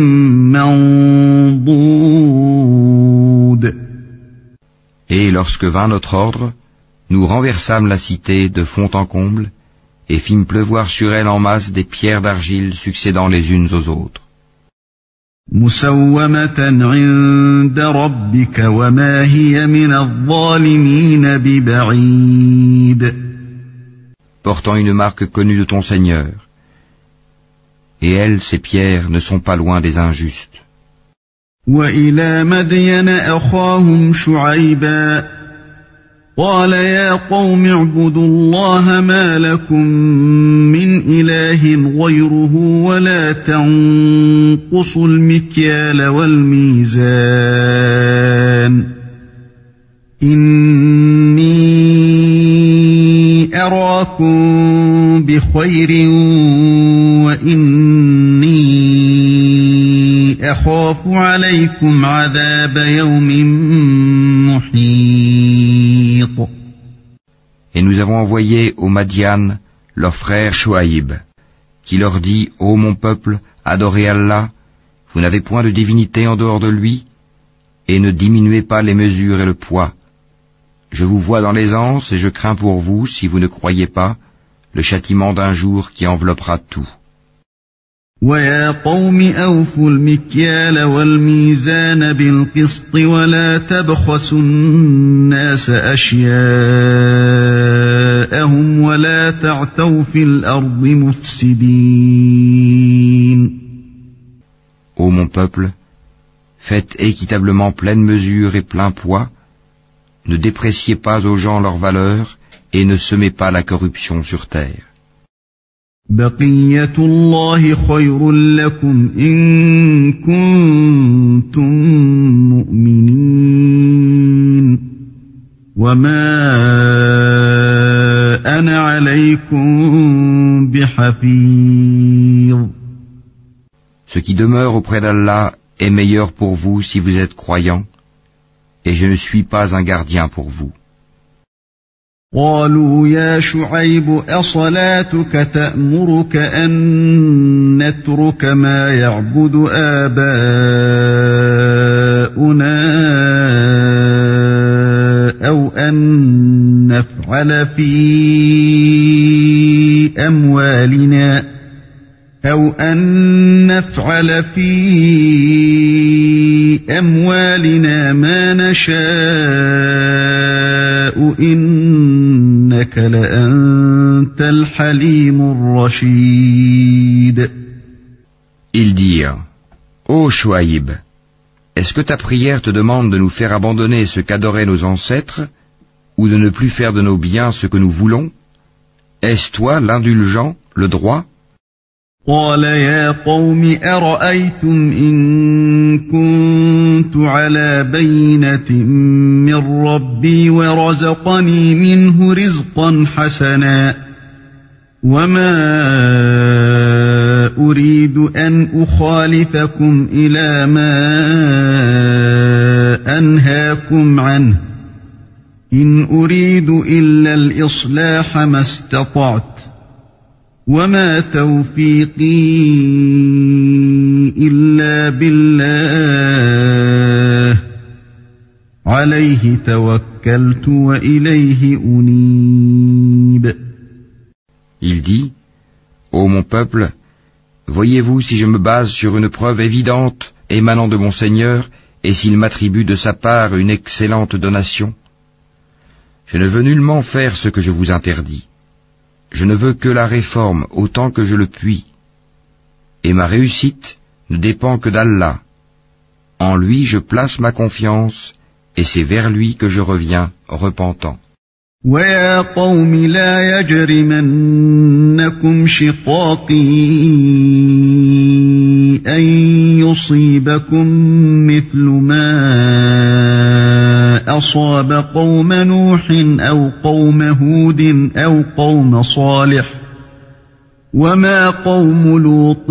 مَّنضُودٍ. Et lorsque vint notre ordre, nous renversâmes la cité de fond en comble, et fîmes pleuvoir sur elle en masse des pierres d'argile succédant les unes aux autres. مُسَوَّمَةً عِندَ رَبِّكَ وَمَا هِيَ مِنَ الظَّالِمِينَ بِبَعِيدٍ. Portant une marque connue de ton Seigneur. Et elles, ces pierres, ne sont pas loin des injustes. وإلى مدين أخاهم شعيبا قال يا قوم اعبدوا الله ما لكم من إله غيره ولا تنقصوا المكيال والميزان إني أراكم بخير وإني أخاف عليكم عذاب يوم محيط. Et nous avons envoyé aux Madian leur frère Shuaïb, qui leur dit, ô mon peuple, adorez Allah, vous n'avez point de divinité en dehors de lui, et ne diminuez pas les mesures et le poids. Je vous vois dans l'aisance et je crains pour vous, si vous ne croyez pas, le châtiment d'un jour qui enveloppera tout. وَيَا قَوْمِ أَوْفُوا الْمِكْيَالَ وَالْمِيزَانَ بِالْقِسْطِ وَلَا تَبْخَسُوا النَّاسَ أَشْيَاءَهُمْ وَلَا تَعْثَوْا فِي الْأَرْضِ مُفْسِدِينَ. Ô mon peuple, faites équitablement pleine mesure et plein poids, ne dépréciez pas aux gens leur valeur et ne semez pas la corruption sur terre. بقية الله خير لكم إن كنتم مؤمنين وما أنا عليكم بحفيظ. Ce qui demeure auprès d'Allah est meilleur pour vous si vous êtes croyants, et je ne suis pas un gardien pour vous. قالوا يا شعيب أصلاتك تأمرك أن نترك ما يعبد آباؤنا أو أن نفعل في أموالنا ما نشاء إنك لأنت الحليم الرشيد. Ils dirent, ô Shuaïb, est-ce que ta prière te demande de nous faire abandonner ce qu'adoraient nos ancêtres, ou de ne plus faire de nos biens ce que nous voulons? Est-ce toi l'indulgent, le droit? قال يا قوم أرأيتم إن كنت على بينة من ربي ورزقني منه رزقا حسنا وما أريد أن أخالفكم إلى ما أنهاكم عنه إن أريد إلا الإصلاح ما استطعت وما توفيقي إلا بالله عليه توكلت وإليه أنيب. Il dit, ô mon peuple, voyez-vous si je me base sur une preuve évidente émanant de mon Seigneur et s'il m'attribue de sa part une excellente donation? Je ne veux nullement faire ce que je vous interdis. Je ne veux que la réforme autant que je le puis. Et ma réussite ne dépend que d'Allah. En lui je place ma confiance, et c'est vers lui que je reviens repentant. وَيَا قَوْمِ لَا يَجْرِمَنَّكُمْ شِقَاقِي أَن يُصِيبَكُم مِّثْلُ مَا أَصَابَ قَوْمَ نُوحٍ أَوْ قَوْمَ هُودٍ أَوْ قَوْمَ صَالِحٍ وَمَا قَوْمُ لُوطٍ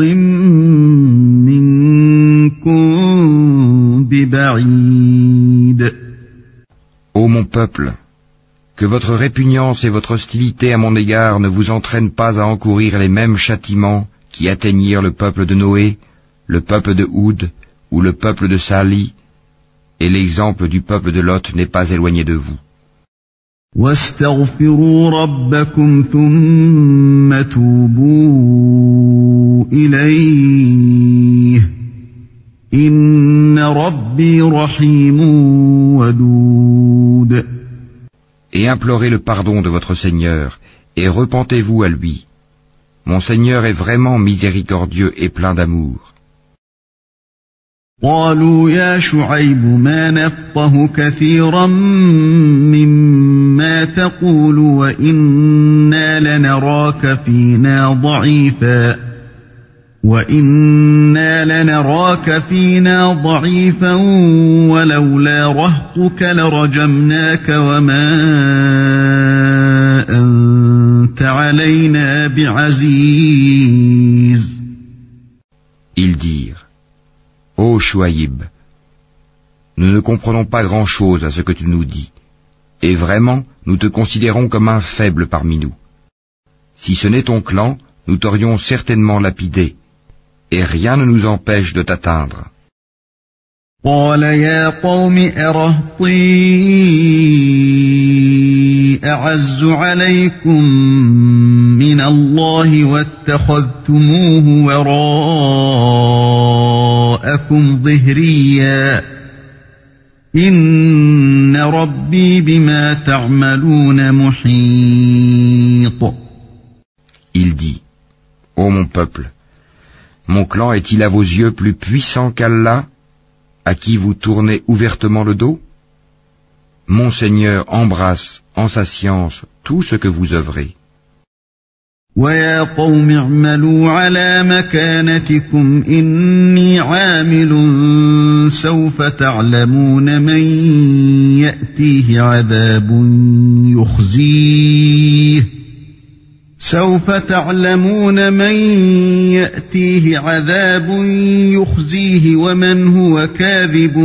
مِّنكُم بِبَعِيدٍ. Ô mon peuple, que votre répugnance et votre hostilité à mon égard ne vous entraînent pas à encourir les mêmes châtiments qui atteignirent le peuple de Noé, le peuple de Houd ou le peuple de Salih, et l'exemple du peuple de Lot n'est pas éloigné de vous. وَاسْتَغْفِرُوا رَبَّكُمْ ثُمَّ تُوبُوا إِلَيْهِ إِنَّ رَبِّي رَحِيمٌ وَدُودٌ. Et implorez le pardon de votre Seigneur, et repentez-vous à lui. Mon Seigneur est vraiment miséricordieux et plein d'amour. قالوا يا شعيب ما نفقه كثيرا مما تقول وإنا لنراك فينا ضعيفا ولولا رهطك لرجمناك وما أنت علينا بعزيز. Ils dirent: Ô Chouaïb, nous ne comprenons pas grand-chose à ce que tu nous dis, et vraiment nous te considérons comme un faible parmi nous. Si ce n'est ton clan, nous t'aurions certainement lapidé, et rien ne nous empêche de t'atteindre. قال يا قوم أرهطي أعز عليكم من الله واتخذتموه وراءكم ظهريا إن ربي بما تعملون محيط. Il dit: Ô mon peuple, mon clan est-il à vos yeux plus puissant qu'Allah, à qui vous tournez ouvertement le dos? Mon Seigneur embrasse en sa science tout ce que vous œuvrez. وَيَا قَوْمِ اعْمَلُوا عَلَى مَكَانَتِكُمْ إِنِّي عَامِلٌ سَوْفَ تَعْلَمُونَ من يأتيه عذاب يخزيه ومن هو كاذب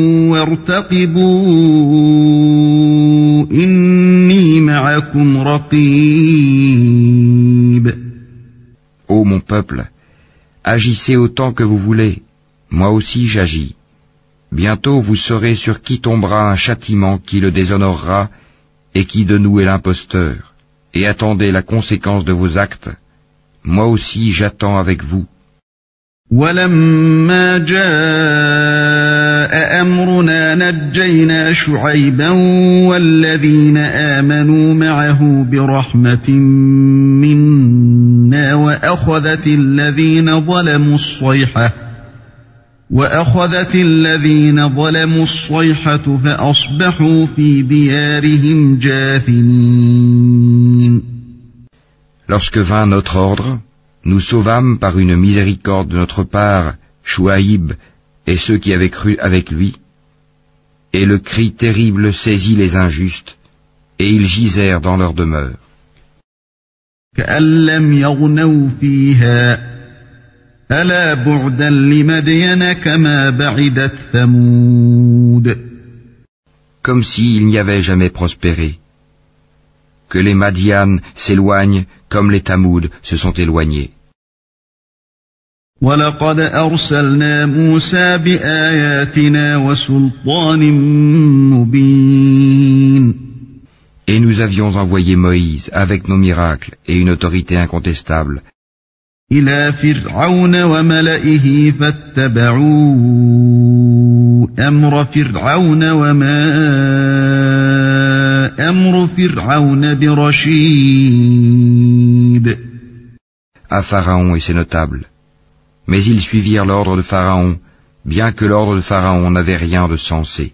وارتقبوا إني معكم رقيب. Ô mon peuple, agissez autant que vous voulez, moi aussi j'agis. Bientôt vous saurez sur qui tombera un châtiment qui le déshonorera et qui de nous est l'imposteur. Et attendez la conséquence de vos actes. Moi aussi j'attends avec vous. وَلَمَّا جَاءَ أَمْرُنَا نَجَّيْنَا شُعَيْبًا وَالَّذِينَ آمَنُوا معه برحمة منا وأخذت الذين ظلموا الصيحة فأصبحوا في ديارهم جاثمين. Lorsque vint notre ordre, nous sauvâmes par une miséricorde de notre part Chouaïb et ceux qui avaient cru avec lui, et le cri terrible saisit les injustes, et ils gisèrent dans leur demeure. كأن لم يغنوا فيها ألا بعدا لمدين كما بعدت ثمود. Comme s'ils n'y avaient jamais prospéré. Que les Madianes s'éloignent comme les Tamoud se sont éloignés. وَلَقَدْ أَرْسَلْنَا مُوسَى بِآيَاتِنَا وَسُلْطَانٍ مُبِينٍ. Et nous avions envoyé Moïse avec nos miracles et une autorité incontestable إِلَى فِرْعَوْنَ وَمَلَئِهِ فَاتَّبَعُوا أَمْرَ فِرْعَوْنَ وَمَا أَمْرُ فِرْعَوْنَ بِرَشِيدٍ. À Pharaon et ses notables. Mais ils suivirent l'ordre de Pharaon, bien que l'ordre de Pharaon n'avait rien de sensé.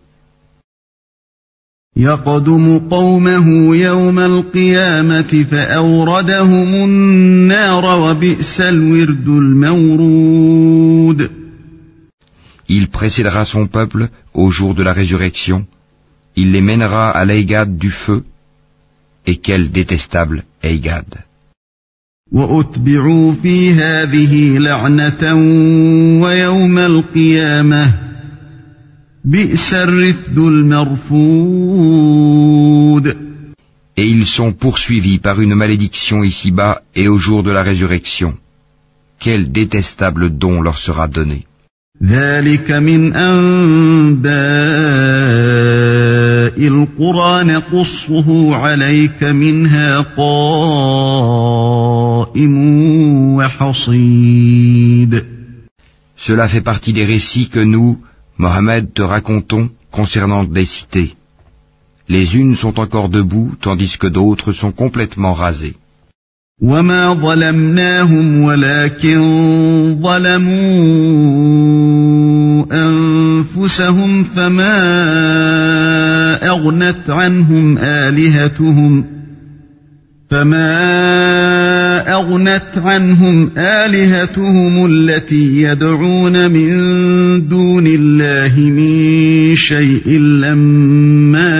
يَقْدُمُ قَوْمَهُ يَوْمَ الْقِيَامَةِ فَأَوْرَدَهُمُ النَّارَ وَبِئْسَ الْوِرْدُ الْمَوْرُودُ. Il précédera son peuple au jour de la résurrection, il les mènera à l'Eigad du feu, et quel détestable Eigad. وَأُتْبِعُوا فِي هَذِهِ لَعْنَةً وَيَوْمَ الْقِيَامَةِ بِئْسَ الرِّفْدُ الْمَرْفُودُ. Et ils sont poursuivis par une malédiction ici-bas et au jour de la résurrection. Quel détestable don leur sera donné. ذَلِكَ مِنْ أَنْبَاءِ الْقُرَى نَقُصُّهُ عَلَيْكَ مِنْهَا قَائِمٌ وَحَصِيدٌ. Cela fait partie des récits que nous, Mohammed, te racontons concernant des cités. Les unes sont encore debout, tandis que d'autres sont complètement rasées. وَمَا ظَلَمْنَاهُمْ وَلَكِنْ ظَلَمُوا أنفسهم فما أغنت عنهم آلهتهم التي يدعون من دون الله من شيء لما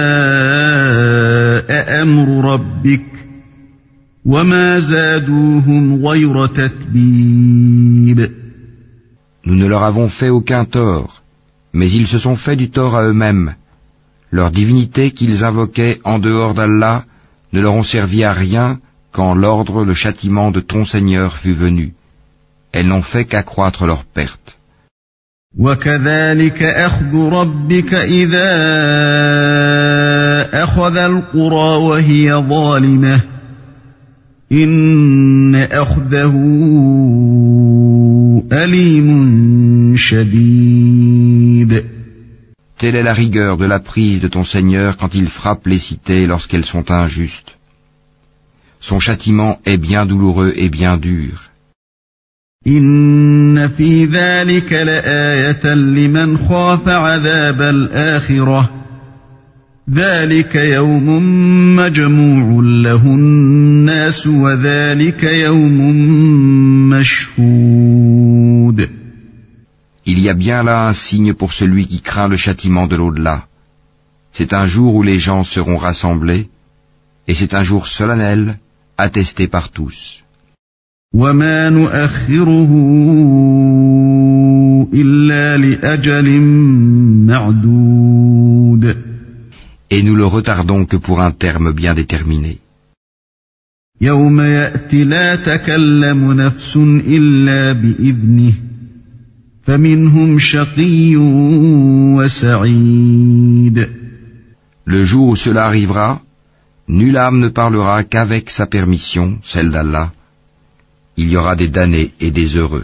جاء أمر ربك وما زادوهم غير تتبيب. Nous ne leur avons fait aucun tort, mais ils se sont fait du tort à eux-mêmes. Leur divinité qu'ils invoquaient en dehors d'Allah ne leur ont servi à rien quand l'ordre, le châtiment de ton Seigneur fut venu. Elles n'ont fait qu'accroître leur perte. وَكَذَلِكَ أَخْذُ رَبِّكَ إِذَا أَخَذَ الْقُرَى وَهِيَ ظَالِمَةٌ إِنَّ أَخْذَهُ أَلِيمٌ شَدِيدٌ. Telle est la rigueur de la prise de ton Seigneur quand il frappe les cités lorsqu'elles sont injustes. Son châtiment est bien douloureux et bien dur. إِنَّ فِي ذَلِكَ لَآيَةً لِمَنْ خَافَ عَذَابَ الْآخِرَةِ ذَلِكَ يَوْمٌ مَّجْمُوعٌ لَهُ النَّاسُ وَذَلِكَ يَوْمٌ مَّشْهُودٌ. Il y a bien là un signe pour celui qui craint le châtiment de l'au-delà. C'est un jour où les gens seront rassemblés, et c'est un jour solennel, attesté par tous. وَمَا نُؤَخِّرُهُ إِلَّا لِأَجَلٍ مَّعْدُودٍ. Et nous le retardons que pour un terme bien déterminé. يَوْمَ يَأْتِ لَا تَكَلَّمُ نَفْسٌ إِلَّا بِإِذْنِهِ فَمِنْهُمْ شَقِيٌّ وَسَعِيدٌ. Le jour où cela arrivera, nulle âme ne parlera qu'avec sa permission, celle d'Allah. Il y aura des damnés et des heureux.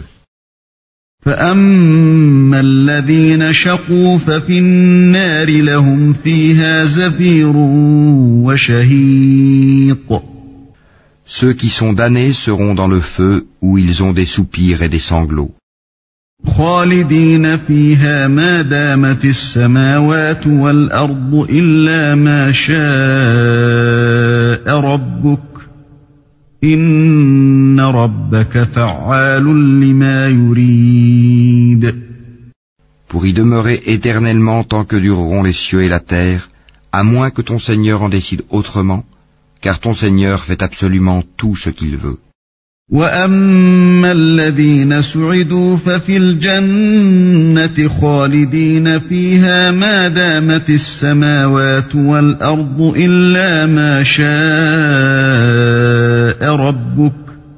فَأَمَّا الَّذِينَ شَقُوا فَفِي النَّارِ لَهُمْ فِيهَا زَفِيرٌ وَشَهِيقٌ. Ceux qui sont damnés seront dans le feu où ils ont des soupirs et des sanglots. خَالِدِينَ فِيهَا مَا دَامَتِ السَّمَاوَاتُ وَالْأَرْضُ إِلَّا مَا شَاءَ رَبُّكَ إِنَّ رَبَّكَ فَعَّالٌ لِمَا يُرِيدُ. Pour y demeurer éternellement tant que dureront les cieux et la terre, à moins que ton Seigneur en décide autrement, car ton Seigneur fait absolument tout ce qu'il veut. وَأَمَّا الَّذِينَ سُعِدُوا فَفِي الْجَنَّةِ خَالِدِينَ فِيهَا مَا دَامَتِ السَّمَاوَاتُ وَالْأَرْضُ إِلَّا مَا شَاءَ رَبُّكَ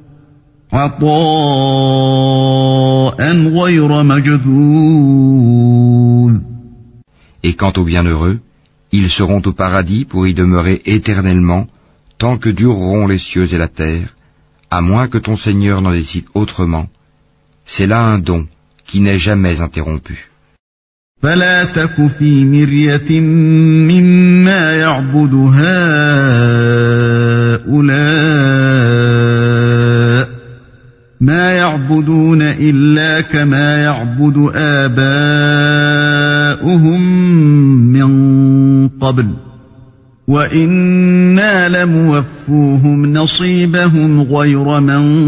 عَطَاءً غَيْرَ مَجْذُوذٍ. Et quant aux bienheureux, ils seront au paradis pour y demeurer éternellement tant que dureront les cieux et la terre, à moins que ton Seigneur n'en décide autrement. C'est là un don qui n'est jamais interrompu. فَلَا تَكُ فِي مِرْيَةٍ مِّمَّا يَعْبُدُ هَٰؤُلَاءِ مَا يَعْبُدُونَ إِلَّا كَمَا يَعْبُدُ آبَاؤُهُم مِّن قَبْلُ وَإِنَّا لَمُوَفُّوهُمْ نَصِيبَهُمْ غَيْرَ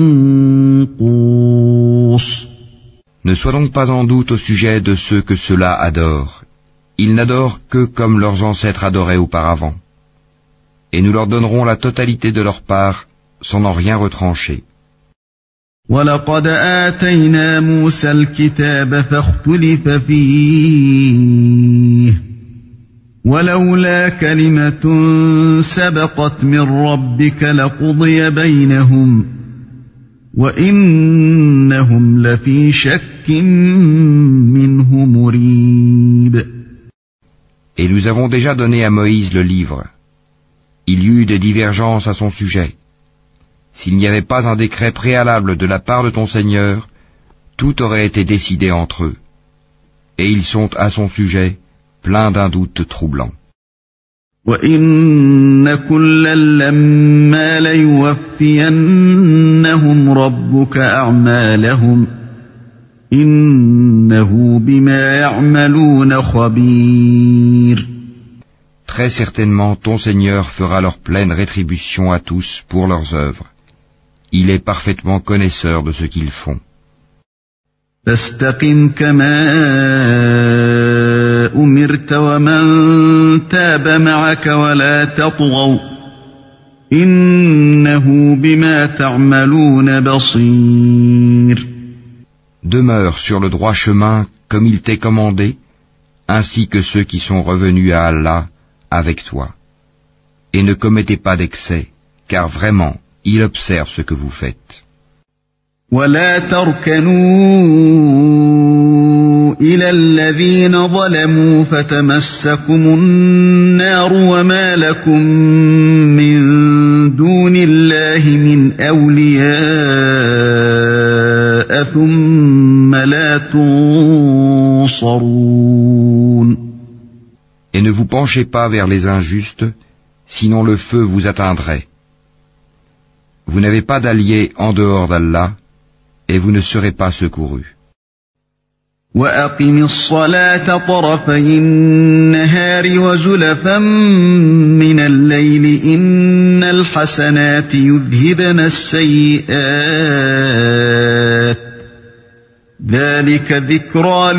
مَنقُوصٍ. Ne sois donc pas en doute au sujet de ceux que ceux-là adorent. Ils n'adorent que comme leurs ancêtres adoraient auparavant. Et nous leur donnerons la totalité de leur part sans en rien retrancher. وَلَقَدْ آتَيْنَا مُوسَى الْكِتَابَ فَاخْتُلِفَ فِيهِ وَلَوْلَا كَلِمَةٌ سَبَقَتْ مِنْ رَبِّكَ لَقُضِيَ بَيْنَهُمْ وَإِنَّهُمْ لَفِي شَكٍّ مِّنْهُ مُرِيبٍ. Et nous avons déjà donné à Moïse le livre. Il y eut des divergences à son sujet. S'il n'y avait pas un décret préalable de la part de ton Seigneur, tout aurait été décidé entre eux. Et ils sont à son sujet pleins d'un doute troublant. وَإِنَّ كُلًّا لَّمَّا لَيُوَفِّيَنَّهُمْ رَبُّكَ أَعْمَالَهُمْ إنه بما يعملون خبير. Très certainement, ton Seigneur fera leur pleine rétribution à tous pour leurs œuvres. Il est parfaitement connaisseur de ce qu'ils font. فاستقم كما أمرت ومن تاب معك ولا تطغوا إنه بما تعملون بصير. Demeure sur le droit chemin comme il t'est commandé, ainsi que ceux qui sont revenus à Allah avec toi. Et ne commettez pas d'excès, car vraiment, il observe ce que vous faites. ولا تركنوا إلى الذين ظلموا فتمسكم النار وما لكم من دون الله من أولياء ثم لا تنصرون. Et ne vous penchez pas vers les injustes, sinon le feu vous atteindrait. Vous n'avez pas d'alliés en dehors d'Allah, et vous ne serez pas secourus. وَأَقِمِ الصَّلَاةَ طَرَفَيِ النَّهَارِ وَزُلَفًا مِّنَ اللَّيْلِ إِنَّ الْحَسَنَاتِ يُذْهِبْنَ السَّيِّئَاتِ ذَلِكَ ذِكْرَى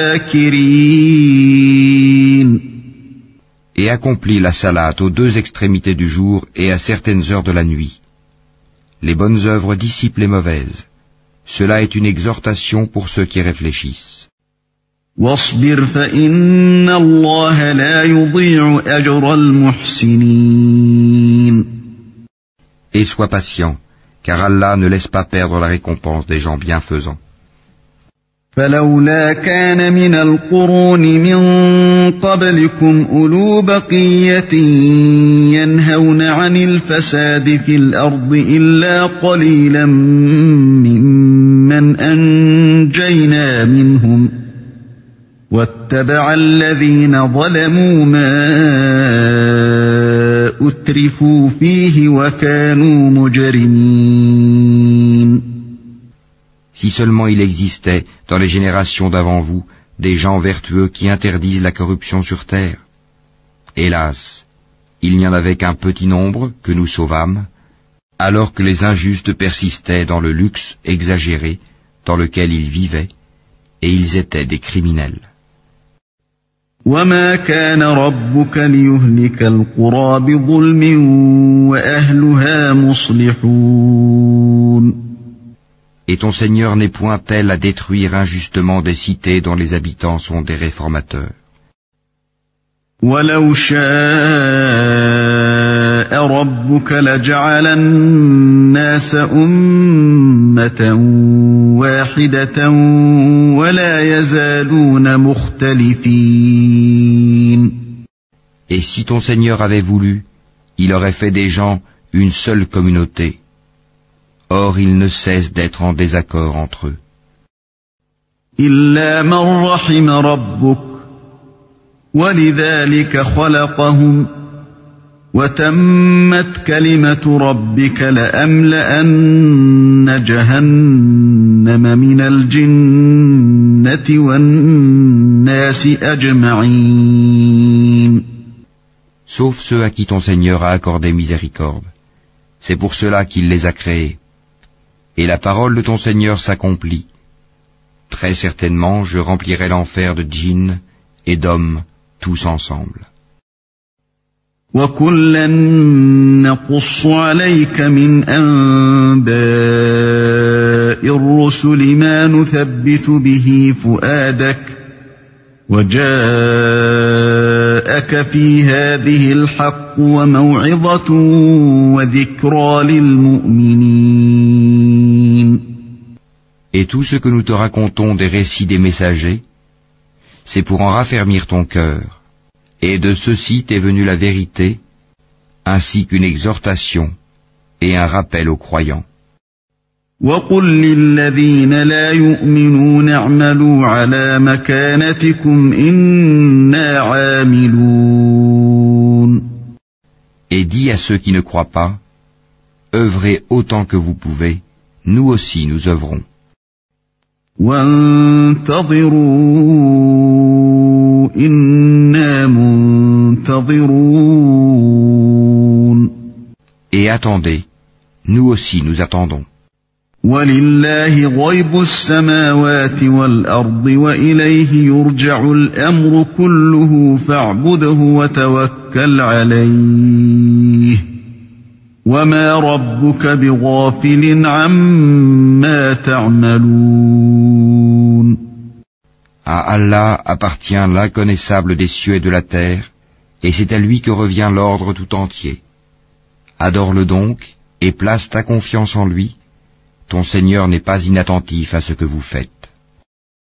لِلذَّاكِرِينَ. Et accomplis la salate aux deux extrémités du jour et à certaines heures de la nuit. Les bonnes œuvres dissipent les mauvaises. Cela est une exhortation pour ceux qui réfléchissent. وَاصْبِرْ فَإِنَّ اللَّهَ لَا يُضِيعُ أَجْرَ الْمُحْسِنِينَ. Et sois patient, car Allah ne laisse pas perdre la récompense des gens bienfaisants. فَلَوْلَا كَانَ مِنَ الْقُرُونِ مِنْ قَبْلِكُمْ أُولُو بَقِيَّةٍ يَنْهَوْنَ عَنِ الْفَسَادِ فِي الْأَرْضِ إِلَّا قَلِيلًا مِّمَّنْ أَنْجَيْنَا مِنْهُمْ وَاتَّبَعَ الَّذِينَ ظَلَمُوا مَا أُتْرِفُوا فِيهِ وَكَانُوا مُجْرِمِينَ. Si seulement il existait, dans les générations d'avant vous, des gens vertueux qui interdisent la corruption sur terre. Hélas, il n'y en avait qu'un petit nombre que nous sauvâmes, alors que les injustes persistaient dans le luxe exagéré dans lequel ils vivaient, et ils étaient des criminels. وَمَا كَانَ رَبُّكَ لِيُهْلِكَ الْقُرَى بِظُلْمٍ وَأَهْلُهَا مُصْلِحُونَ. Et ton Seigneur n'est point tel à détruire injustement des cités dont les habitants sont des réformateurs. وَلَوْ شَاءَ رَبُّكَ لَجَعَلَ النَّاسَ أُمَّةً وَاحِدَةً وَلَا يَزَالُونَ مُخْتَلِفِينَ. Et si ton Seigneur avait voulu, il aurait fait des gens une seule communauté. Or, ils ne cessent d'être en désaccord entre eux. إِلَّا مَنْ رَحِمَ رَبُّكَ وَلِذَلِكَ خَلَقَهُمْ وَتَمَّتْ كَلِمَةُ رَبِّكَ لَأَمْلَأَنَّ جَهَنَّمَ مِنَ الْجِنَّةِ وَالنَّاسِ أَجْمَعِينَ. Sauf ceux à qui ton Seigneur a accordé miséricorde. C'est pour cela qu'il les a créés. Et la parole de ton Seigneur s'accomplit. Très certainement, je remplirai l'enfer de djinns et d'hommes, tous ensemble. وَكُلًّا نَقُصُّ عَلَيْكَ مِنْ أَنْبَاءِ الرُّسُلِ مَا نُثَبِّتُ بِهِ فُؤَادَكَ وَجَاءَكَ فِي هَذِهِ الْحَقُّ وَمَوْعِظَةٌ وَذِكْرَى لِلْمُؤْمِنِينَ. Et tout ce que nous te racontons des récits des messagers, c'est pour en raffermir ton cœur. Et de ceci t'est venue la vérité, ainsi qu'une exhortation et un rappel aux croyants. وَقُلْ لِلَّذِينَ لَا يُؤْمِنُونَ اعْمَلُوا عَلَى مَكَانَتِكُمْ إِنَّا عَامِلُونَ. Et dis à ceux qui ne croient pas, œuvrez autant que vous pouvez, nous aussi nous œuvrons. وانتظروا إنا منتظرون. Et attendez, nous aussi nous attendons. وَلِلَّهِ غَيْبُ السَّمَاوَاتِ وَالْأَرْضِ وَإِلَيْهِ يُرْجَعُ الْأَمْرُ كُلُّهُ فَاعْبُدْهُ وَتَوَكَّلْ عَلَيْهِ وَمَا رَبُّكَ بِغَافِلٍ عَمَّا تَعْمَلُونَ. À Allah appartient l'inconnaissable des cieux et de la terre, et c'est à lui que revient l'ordre tout entier. Adore-le donc, et place ta confiance en lui. Ton Seigneur n'est pas inattentif à ce que vous faites.